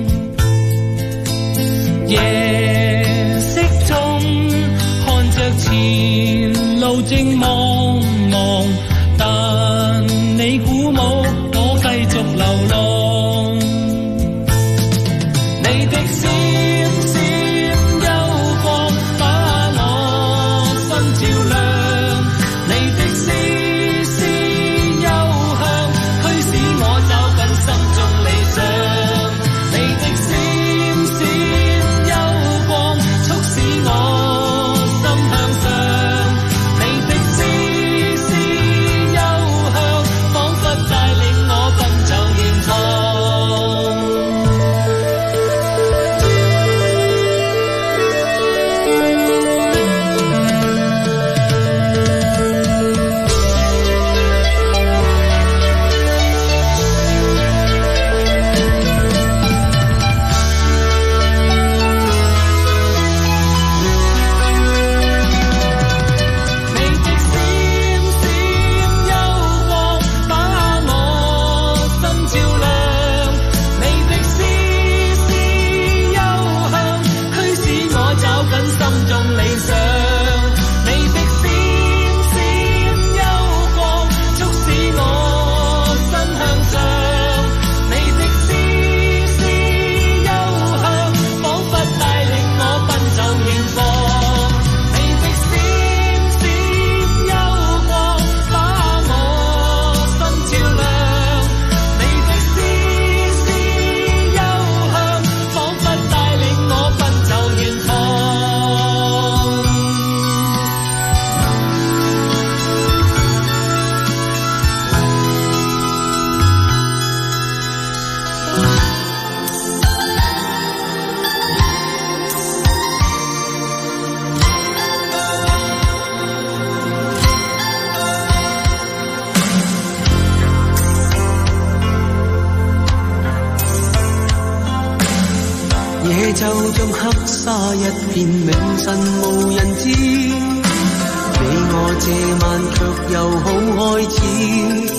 夜色中看着前路正茫茫，但你鼓舞我繼續流浪，你的閃閃幽光把我心照亮，你的絲絲幽香驅使我找緊心中理想，你的閃閃幽光促使我心向上，你的絲絲幽香彷彿帶領我奔走遠方。 野就像黑沙一片，明晨無人知，你我這晚卻又好開始，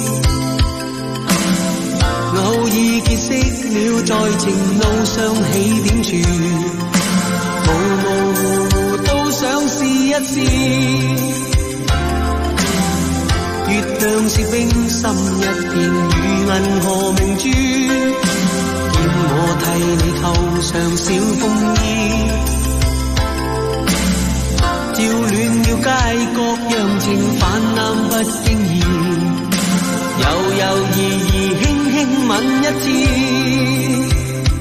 偶爾結識了在情路上起點處，模模糊糊都想試一試，月亮是冰心一片，如銀河明珠，我替你扣上小風衣，照暖了街角，讓情泛濫不經意，猶猶豫豫輕輕吻一次。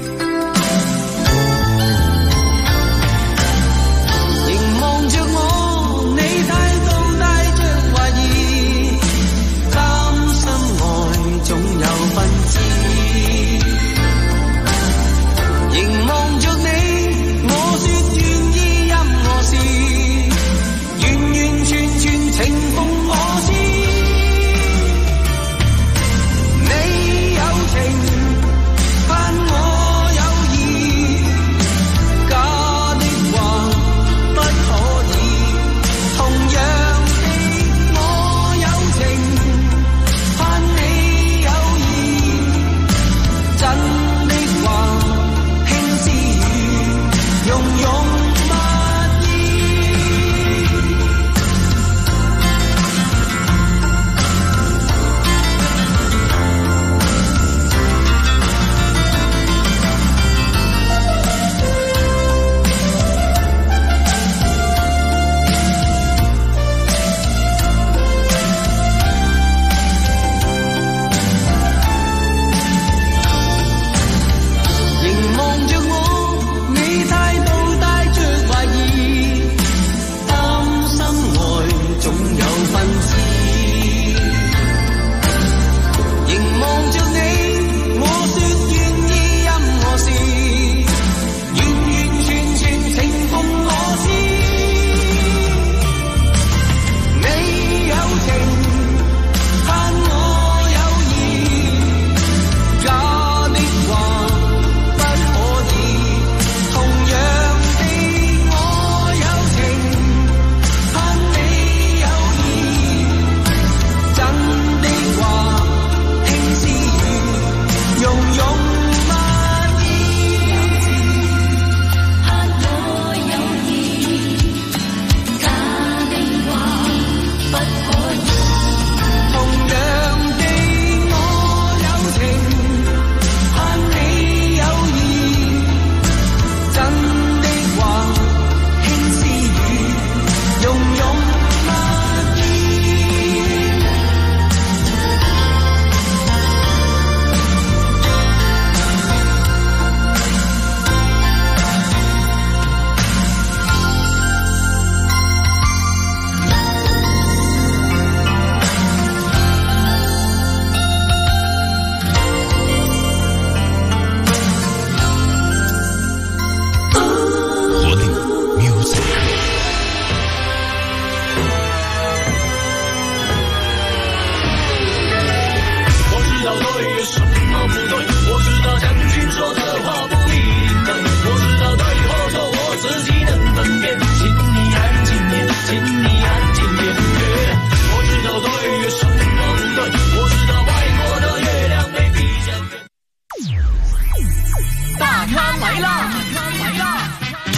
凝望着我，你態度帶着懷疑，擔心愛總有分支。凝望着你，我說願意任何事，完完全全情奉我知。你有情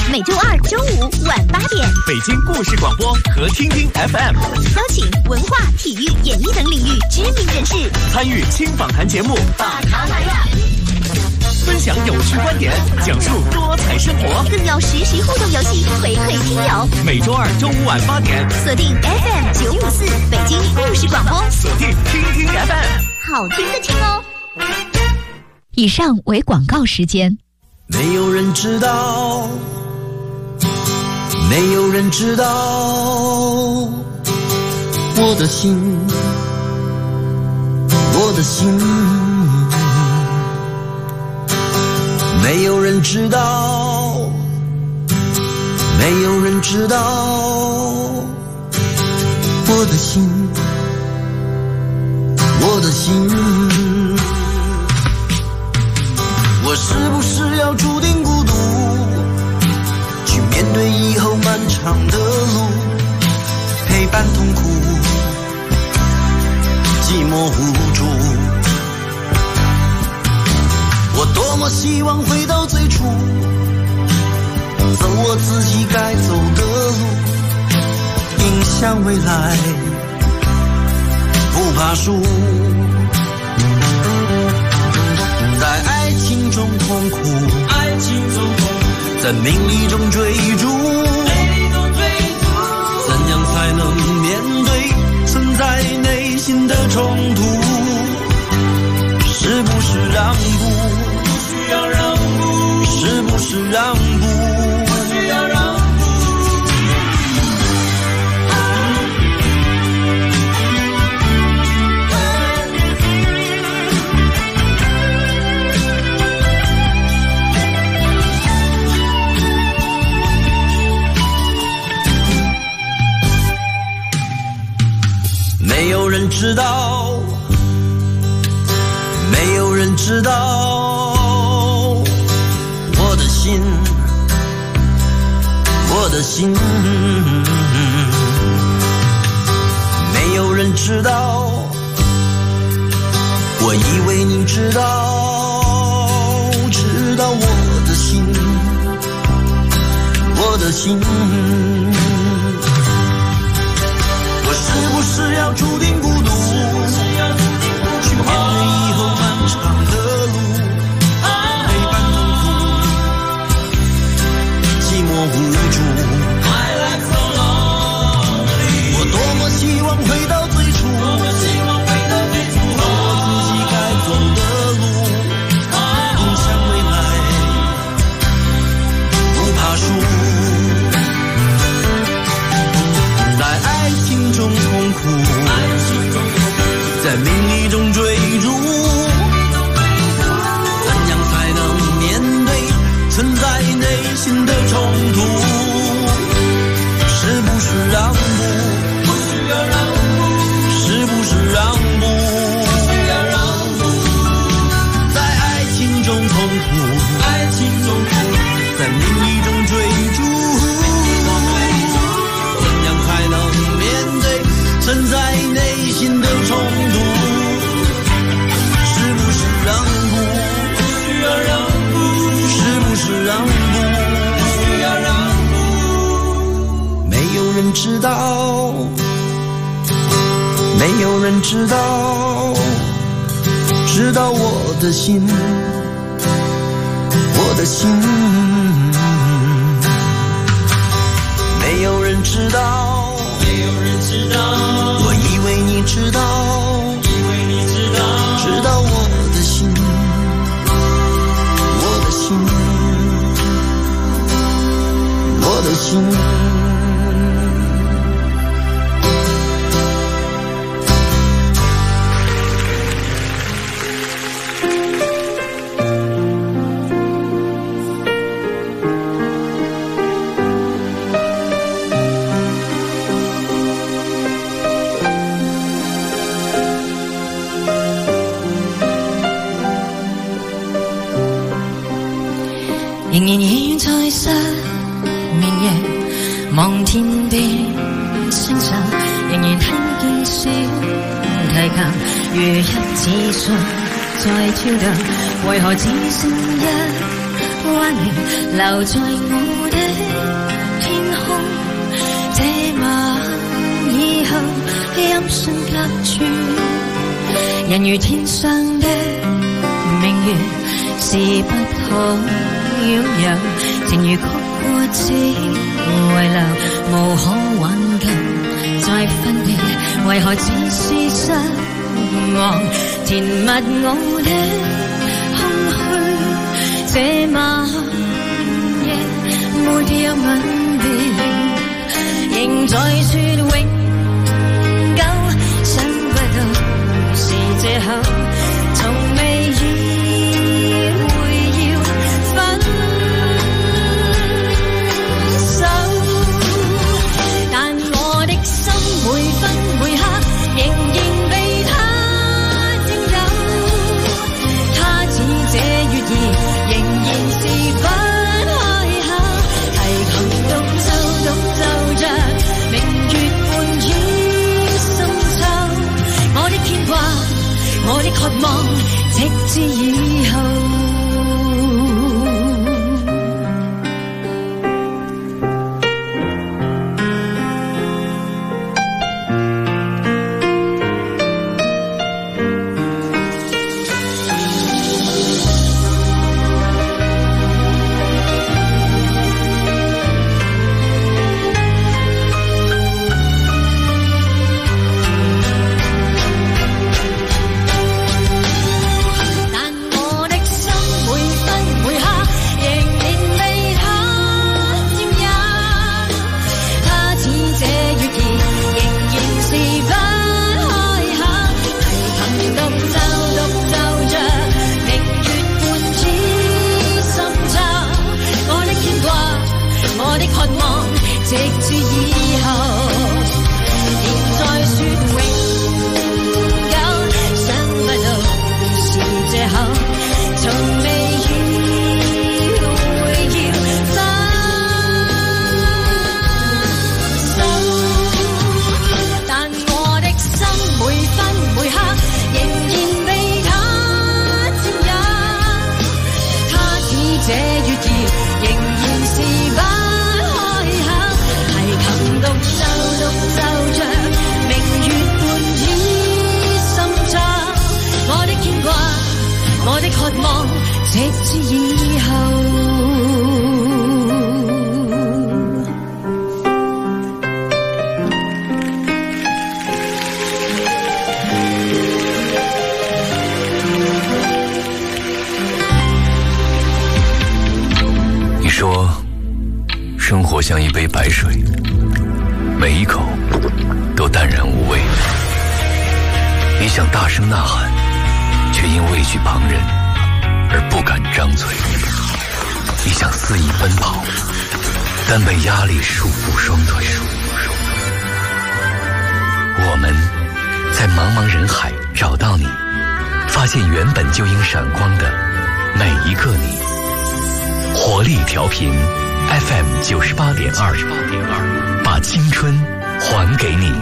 每周二、周五晚8点， 北京故事广播和听听 FM 邀请文化、体育、演艺等领域知名人士参与轻访谈节目， 把它来呀！ 分享有趣观点，讲述多彩生活， 更有实时互动游戏回馈听友。 每周二、周五晚8点， 锁定 FM 954北京故事广播， 锁定听听 FM， 好听的听哦。以上为广告时间。 没有人知道，没有人知道我的心，我的心。没有人知道，没有人知道我的心，我的心。我是不是要注定孤独，去面对以后漫长的路，陪伴痛苦，寂寞无助。我多么希望回到最初，走我自己该走的路，迎向未来，不怕输。在爱情中痛苦，爱情中痛苦，在名利中追逐，怎样才能面对存在内心的冲突？是不是让步？不需要让步。是不是让步？不需要让步。没有人知道，没有人知道我的心，我的心。没有人知道，我以为你知道，知道我的心，我的心。我是不是要注定孤独，去面对以后漫长的路，陪伴痛苦，寂寞无助。我多么希望回到最初，走我自己该走的路，迎向未来，不怕输。在爱情中痛苦，在名利中追逐，怎样才能面对存在内心的冲突？是不是让步？不需要让步。是不是让步？不需要让步。在爱情中痛苦，爱情中痛苦，在名利中追逐，才能面对存在内心的冲突？是不是让步？不需要让步。是不是让步？不需要让步。没有人知道，没有人知道，知道我的心，我的心。没有人知道，没有人知道，我以为你知道，以为你知道，知道我的心，我的心，我的心。 仍然倚在失眠夜，望天邊星辰，仍然聽見小提琴如一指數在跳動，為何只剩一彎月留在我的人如天上的明月，是不可擁有，情如曲過只遺留，無可挽救再分別，為何只是失望，填密我的空虛，這晚夜沒有吻別，仍在說永久，想不到是藉口，從未意會要分手，但我的心每分每刻仍然被他佔有，他似這月兒仍然是不開口，提琴獨奏着明月伴倚深秋，我的牽掛我的渴望直至以後。 生活像一杯白水，每一口都淡然无味。你想大声呐喊，却因畏惧旁人而不敢张嘴。你想肆意奔跑，但被压力束缚双腿。我们在茫茫人海找到你，发现原本就应闪光的每一个你。活力调频 FM 98.2，把青春还给你。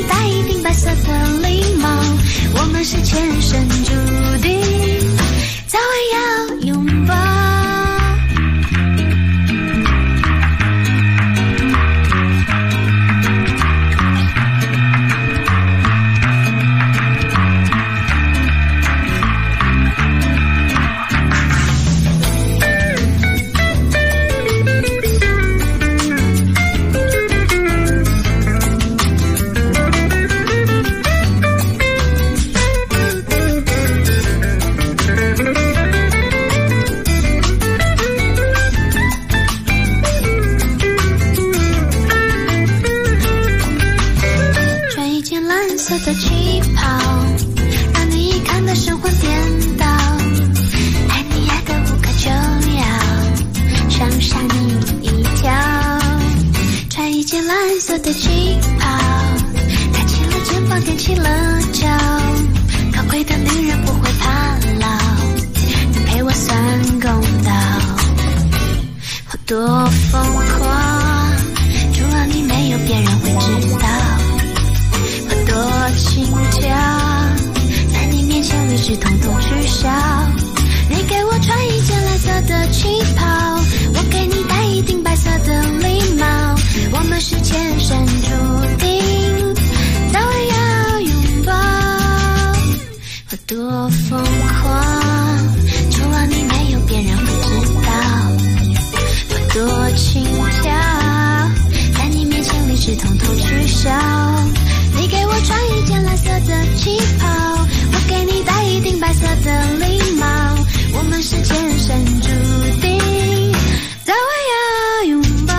是前生注定，在晚要拥抱。 的气泡，让你一看的神魂颠倒，爱你爱的无可救药，想吓你一跳。穿一件蓝色的旗袍，抬起了肩膀，踮起了脚，高贵的女人不会怕老，你陪我算公道。我多疯狂，除了你没有别人会知道。多轻巧，在你面前理智统统取消。你给我穿一件蓝色的旗袍，我给你戴一顶白色的礼帽，我们是前生注定，早晚要拥抱。我多疯狂，除了你没有别人会知道。我多轻巧，在你面前理智统统取消。你给我穿一件蓝色的旗袍，我给你戴一顶白色的礼帽，我们是前生注定，早晚要拥抱。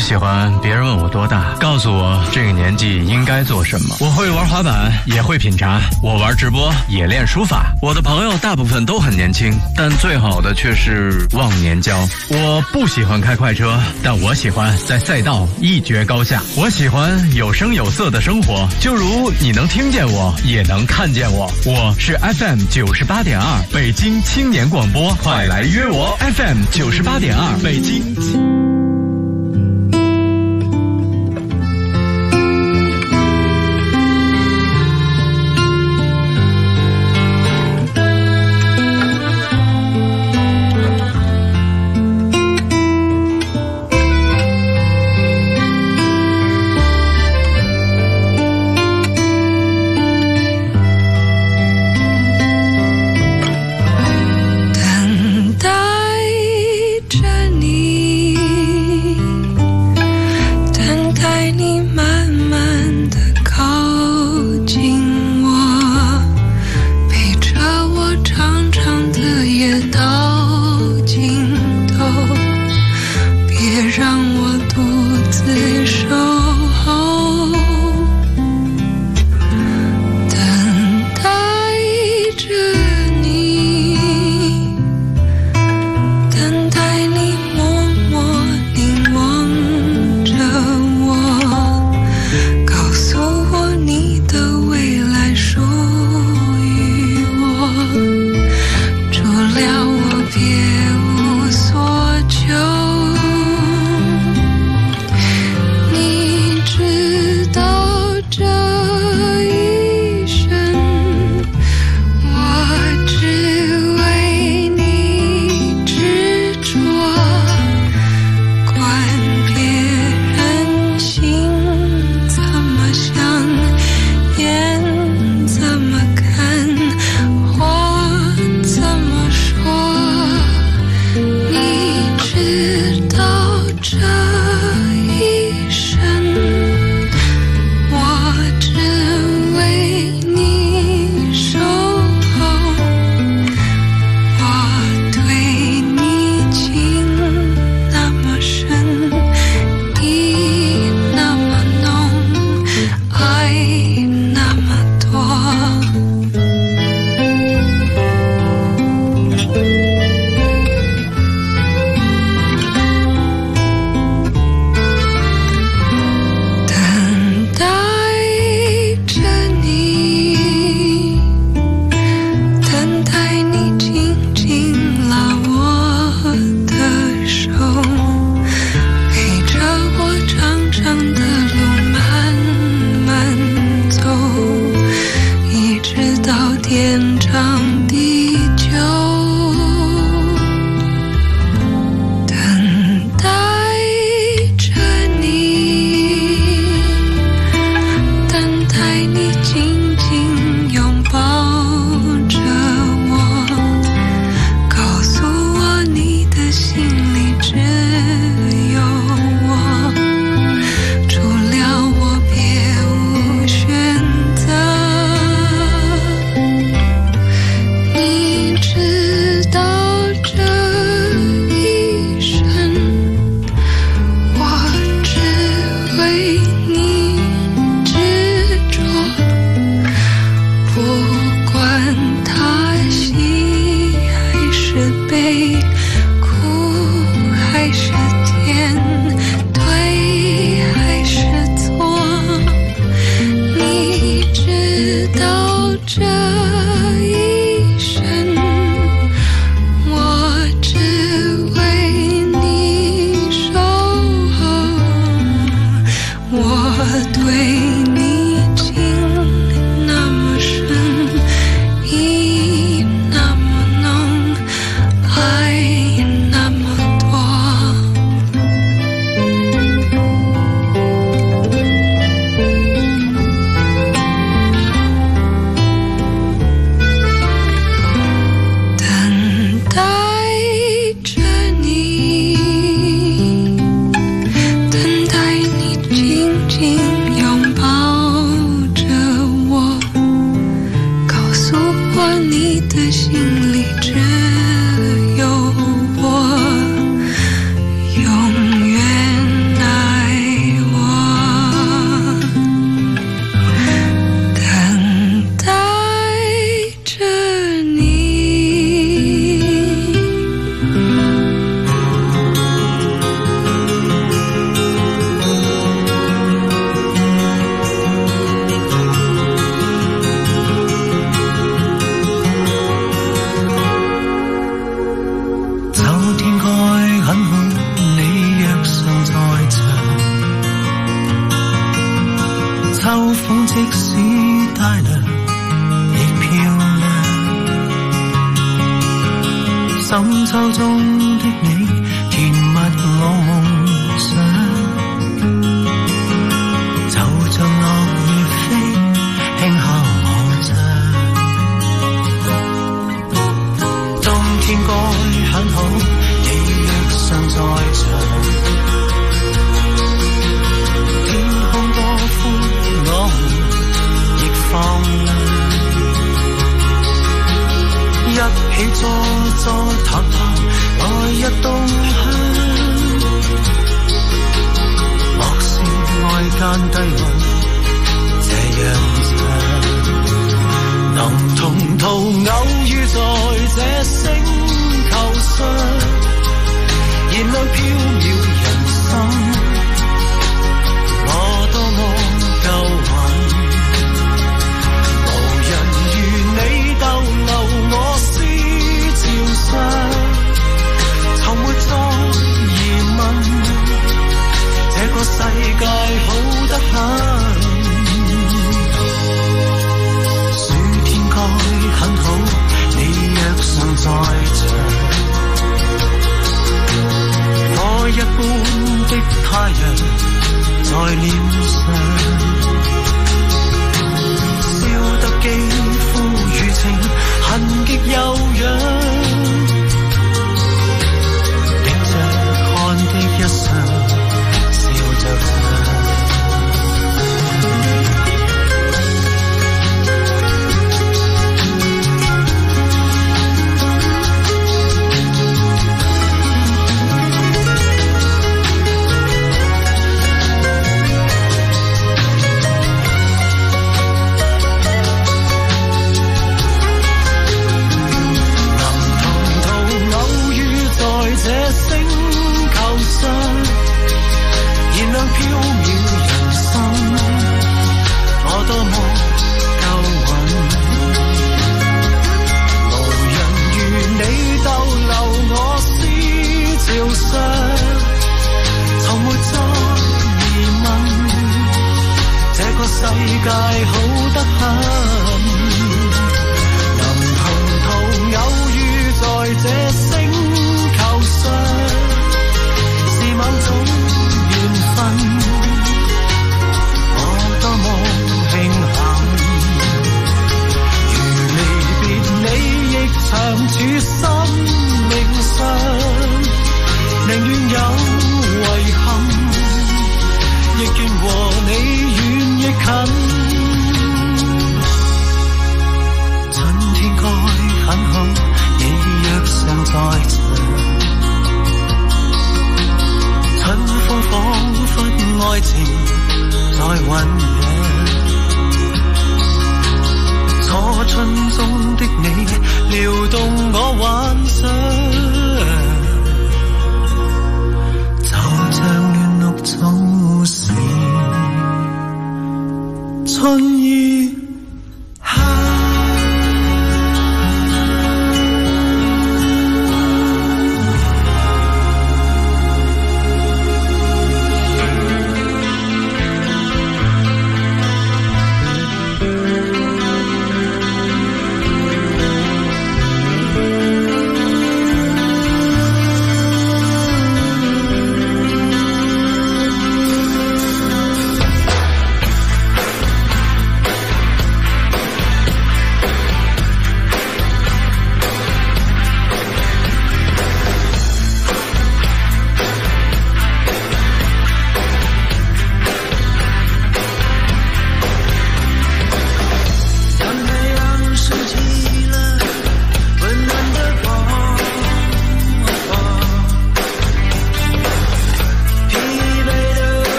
喜欢别人问我多大，告诉我这个年纪应该做什么。我会玩滑板，也会品茶，我玩直播，也练书法。我的朋友大部分都很年轻，但最好的却是忘年交。我不喜欢开快车，但我喜欢在赛道一决高下。我喜欢有声有色的生活，就如你能听见我，也能看见我。我是 FM 98.2北京青年广播，快来约我 FM 98.2北京。 永远爱。 深秋中的你，填密我夢想，就像落葉飛，輕敲我窗。冬天該很好，你若尚在場，天空多寬，我們亦放亮。一起坐坐談談，來日動向。莫說愛間低溫，這樣長。能同途偶遇在這星球上，燃亮飄渺人生。我多麼夠運，無人如你逗留我思潮上，從沒再疑問，這個世界好得很。暑天該很好，你若尚在場，火一般的太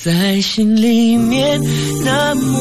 在心里面那么